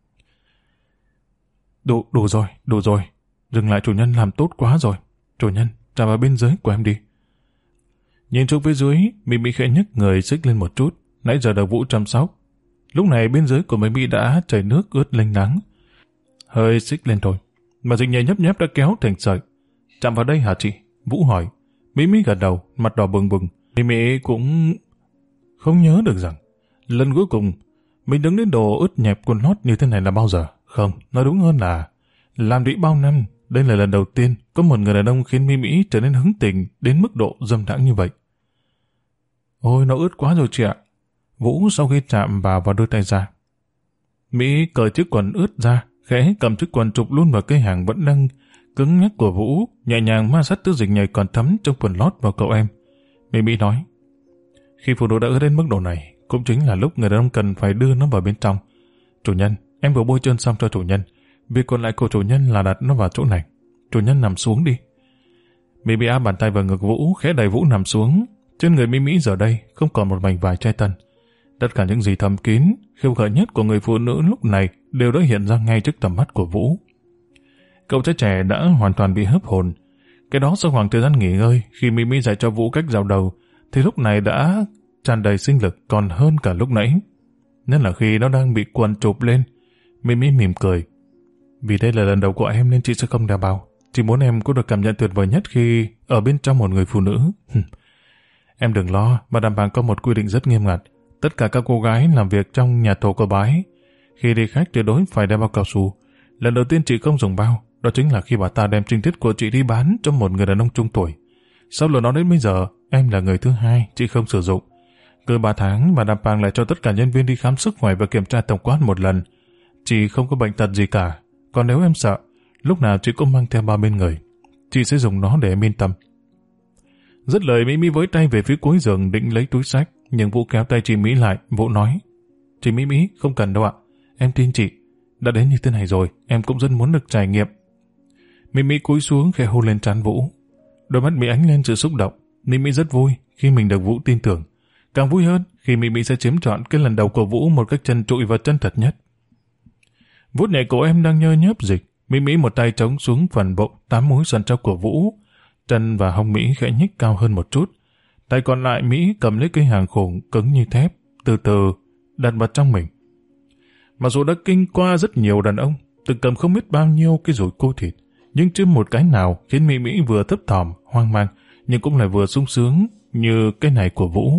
Đủ rồi. Dừng lại, chủ nhân làm tốt quá rồi. Chủ nhân, chạm vào bên dưới của em đi. Nhìn xuống phía dưới, Mỹ Mỹ khẽ nhấc người xích lên một chút. Nãy giờ được Vũ chăm sóc. Lúc này bên dưới của Mỹ Mỹ đã chảy nước ướt lênh láng. Hơi xích lên thôi, mà dịch nhảy nhấp nháp đã kéo thành sợi. Chạm vào đây hả chị? Vũ hỏi. Mỹ Mỹ gật đầu, mặt đỏ bừng bừng. Mỹ Mỹ cũng không nhớ được rằng lần cuối cùng mình đứng đến đồ ướt nhẹp quần lót như thế này là bao giờ. Không, nói đúng hơn là làm đĩ bao năm, đây là lần đầu tiên có một người đàn ông khiến Mỹ Mỹ trở nên hứng tình đến mức độ dâm đãng như vậy. Ôi, nó ướt quá rồi chị ạ. Vũ sau khi chạm vào và đưa tay ra. Mỹ cởi chiếc quần ướt ra, khẽ cầm chiếc quần chụp luôn vào cái hàng vẫn đang cứng nhắc của Vũ, nhẹ nhàng ma sát thứ dịch nhầy còn thấm trong quần lót vào cậu em. Mỹ nói: "Khi phụ nữ đã ướt đến mức độ này, cũng chính là lúc người đàn ông cần phải đưa nó vào bên trong. Chủ nhân, em vừa bôi trơn xong cho chủ nhân. Việc còn lại của chủ nhân là đặt nó vào chỗ này. Chủ nhân nằm xuống đi." Mỹ áp bàn tay vào ngực Vũ, khẽ đẩy Vũ nằm xuống. Trên người Mỹ giờ đây không còn một mảnh vải che thân. Tất cả những gì thầm kín, khiêu gợi nhất của người phụ nữ lúc này đều đã hiện ra ngay trước tầm mắt của Vũ. Cậu trai trẻ đã hoàn toàn bị hấp hồn. Cái đó sau khoảng thời gian nghỉ ngơi, khi Mỹ dạy cho Vũ cách dạo đầu, thì lúc này đã tràn đầy sinh lực còn hơn cả lúc nãy. Nên là khi nó đang bị quần chụp lên, Mỹ mỉm cười. Vì đây là lần đầu của em nên chị sẽ không đeo bao. Chị muốn em có được cảm nhận tuyệt vời nhất khi ở bên trong một người phụ nữ. Em đừng lo, mà đảm bảo có một quy định rất nghiêm ngặt. Tất cả các cô gái làm việc trong nhà thổ của bái, khi đi khách tuyệt đối phải đeo bao cao su. Lần đầu tiên chị không dùng bao, đó chính là khi bà ta đem trinh tiết của chị đi bán cho một người đàn ông trung tuổi. Sau lần đó đến bây giờ, em là người thứ hai chị không sử dụng. Cứ 3 tháng bà Đàm Pàng lại cho tất cả nhân viên đi khám sức khỏe và kiểm tra tổng quát một lần. Chị không có bệnh tật gì cả. Còn nếu em sợ, lúc nào chị cũng mang theo bao bên người. Chị sẽ dùng nó để em yên tâm. Dứt lời, Mỹ với tay về phía cuối giường định lấy túi xách, nhưng Vũ kéo tay chị Mỹ lại. Vũ nói: "Chị Mỹ, không cần đâu ạ. Em tin chị. Đã đến như thế này rồi, em cũng rất muốn được trải nghiệm." Mỹ cúi xuống khẽ hôn lên trán Vũ. Đôi mắt Mỹ ánh lên sự xúc động. Mỹ rất vui khi mình được Vũ tin tưởng. Càng vui hơn khi Mỹ sẽ chiếm trọn cái lần đầu của Vũ một cách chân trụi và chân thật nhất. Vuốt nhẹ cổ em đang nhơ nhớp dịch. Mỹ một tay chống xuống phần bụng 8 múi sần trâu của Vũ. Chân và hông Mỹ khẽ nhích cao hơn một chút. Tay còn lại Mỹ cầm lấy cây hàng khủng cứng như thép, từ từ đặt vào trong mình. Mặc dù đã kinh qua rất nhiều đàn ông, từng cầm không biết bao nhiêu cái rủi cô thịt, nhưng chưa một cái nào khiến Mỹ vừa thấp thỏm, hoang mang, nhưng cũng lại vừa sung sướng như cái này của Vũ.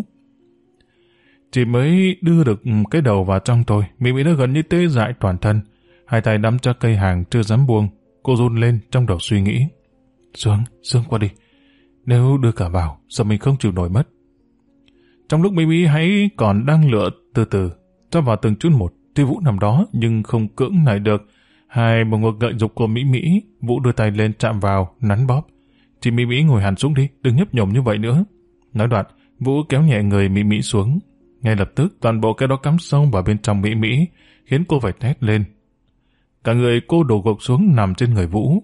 Chỉ mới đưa được cái đầu vào trong tôi, Mỹ đã gần như tê dại toàn thân. Hai tay nắm cho cây hàng chưa dám buông, cô run lên trong đầu suy nghĩ. Sướng qua đi. Nếu đưa cả vào, sợ mình không chịu nổi mất. Trong lúc Mỹ hãy còn đang lựa từ từ, cho vào từng chút một, thì Vũ nằm đó nhưng không cưỡng lại được. Hai bờ ngực gợi dục của Mỹ, Vũ đưa tay lên chạm vào, nắn bóp. Chị Mỹ ngồi hẳn xuống đi, đừng nhấp nhổm như vậy nữa. Nói đoạn, Vũ kéo nhẹ người Mỹ xuống. Ngay lập tức, toàn bộ cái đó cắm sâu vào bên trong Mỹ, khiến cô phải thét lên. Cả người cô đổ gục xuống nằm trên người Vũ.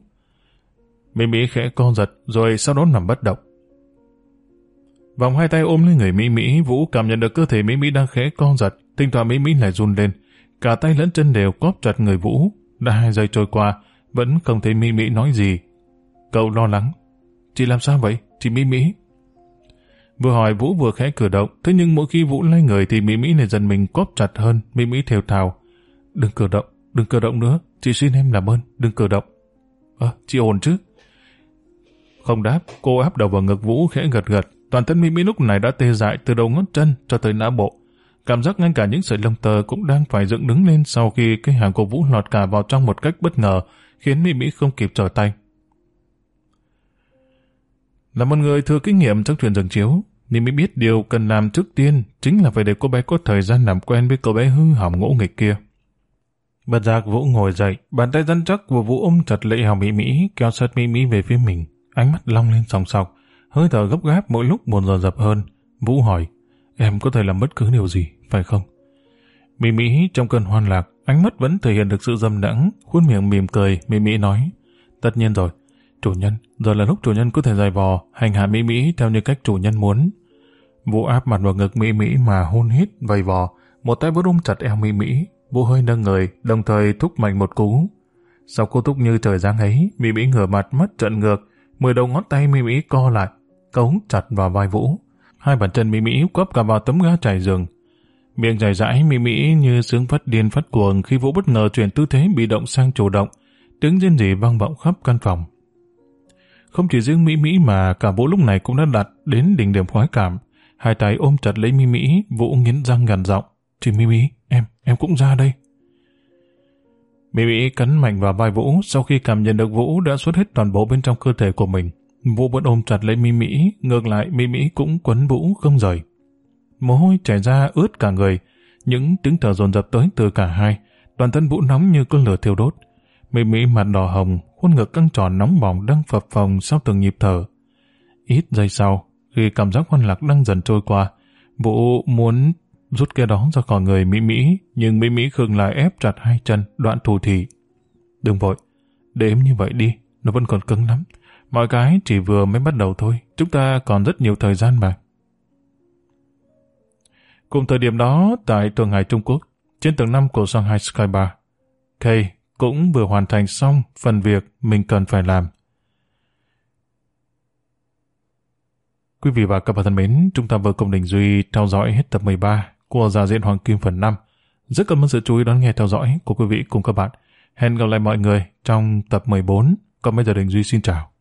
Mỹ khẽ co giật, rồi sau đó nằm bất động. Vòng hai tay ôm lên người Mỹ, Vũ cảm nhận được cơ thể Mỹ đang khẽ co giật, thỉnh thoảng Mỹ lại run lên. Cả tay lẫn chân đều cóp chặt người Vũ. Đã 2 giây trôi qua, vẫn không thấy Mỹ Mỹ nói gì. Cậu lo lắng. Chị làm sao vậy, chị Mỹ Mỹ? Vừa hỏi Vũ vừa khẽ cử động, thế nhưng mỗi khi Vũ lay người thì Mỹ Mỹ lại dần mình cóp chặt hơn. Mỹ Mỹ thều thào. Đừng cử động nữa, chị xin em làm ơn, đừng cử động. Chị ổn chứ? Không đáp, cô áp đầu vào ngực Vũ khẽ gật gật. Toàn thân Mỹ Mỹ lúc này đã tê dại từ đầu ngón chân cho tới não bộ. Cảm giác ngay cả những sợi lông tơ cũng đang phải dựng đứng lên sau khi cái hàng của Vũ lọt cả vào trong một cách bất ngờ, khiến Mỹ Mỹ không kịp trở tay. Là một người thừa kinh nghiệm trong chuyện giường chiếu, Mỹ Mỹ biết điều cần làm trước tiên chính là phải để cô bé có thời gian làm quen với cậu bé hư hỏng ngỗ nghịch kia. Bất giác Vũ ngồi dậy, bàn tay rắn chắc của Vũ ôm chặt lấy eo Mỹ Mỹ, kéo sát Mỹ Mỹ về phía mình, ánh mắt long lên sòng sọc, hơi thở gấp gáp mỗi lúc một dồn dập hơn. Vũ hỏi, em có thể làm bất cứ điều gì, phải không? Mỹ Mỹ trong cơn hoan lạc, ánh mắt vẫn thể hiện được sự dâm đãng, khuôn miệng mỉm cười. Mỹ Mỹ nói, tất nhiên rồi, chủ nhân, giờ là lúc chủ nhân có thể giày vò, hành hạ Mỹ Mỹ theo như cách chủ nhân muốn. Vũ áp mặt vào ngực Mỹ Mỹ mà hôn hít, vầy vò, một tay vẫn ôm chặt eo Mỹ Mỹ. Vũ hơi nâng người, đồng thời thúc mạnh một cú. Sau cú thúc như trời giáng ấy, Mỹ Mỹ ngửa mặt mắt trợn ngược, 10 đầu ngón tay Mỹ Mỹ co lại, cấu chặt vào vai Vũ. 2 bàn chân Mỹ Mỹ quắp cả vào tấm ga trải giường. Miệng dài dãi Mỹ Mỹ như sướng phát điên phát cuồng khi Vũ bất ngờ chuyển tư thế bị động sang chủ động, tiếng rên rỉ vang vọng khắp căn phòng. Không chỉ riêng Mỹ Mỹ mà cả Vũ lúc này cũng đã đạt đến đỉnh điểm khoái cảm. 2 tay ôm chặt lấy Mỹ Mỹ, Vũ nghiến răng gằn giọng, "Chị Mỹ Mỹ, em cũng ra đây." Mỹ Mỹ cắn mạnh vào vai Vũ. Sau khi cảm nhận được Vũ đã xuất hết toàn bộ bên trong cơ thể của mình, Vũ vẫn ôm chặt lấy Mỹ Mỹ, ngược lại Mỹ Mỹ cũng quấn Vũ không rời. Mồ hôi chảy ra ướt cả người, những tiếng thở dồn dập tới từ cả hai, toàn thân Vũ nóng như con lửa thiêu đốt. Mỹ Mỹ mặt đỏ hồng, khuôn ngực căng tròn nóng bỏng đang phập phồng sau từng nhịp thở. Ít giây sau, khi cảm giác hoan lạc đang dần trôi qua, Vũ muốn rút cái đó ra khỏi người Mỹ Mỹ, nhưng Mỹ Mỹ khựng lại ép chặt 2 chân, đoạn thủ thỉ. "Đừng vội, để em như vậy đi, nó vẫn còn cứng lắm. Mọi cái chỉ vừa mới bắt đầu thôi, chúng ta còn rất nhiều thời gian mà." Cùng thời điểm đó, tại Thượng Hải, Trung Quốc, trên tầng 5 của Shanghai Sky Bar, Kay cũng vừa hoàn thành xong phần việc mình cần phải làm. Quý vị và các bạn thân mến, chúng ta vừa cùng Đình Duy theo dõi hết tập 13 của Giả Diện Hoàng Kim phần 5. Rất cảm ơn sự chú ý đón nghe theo dõi của quý vị cùng các bạn. Hẹn gặp lại mọi người trong tập 14. Còn bây giờ Đình Duy xin chào.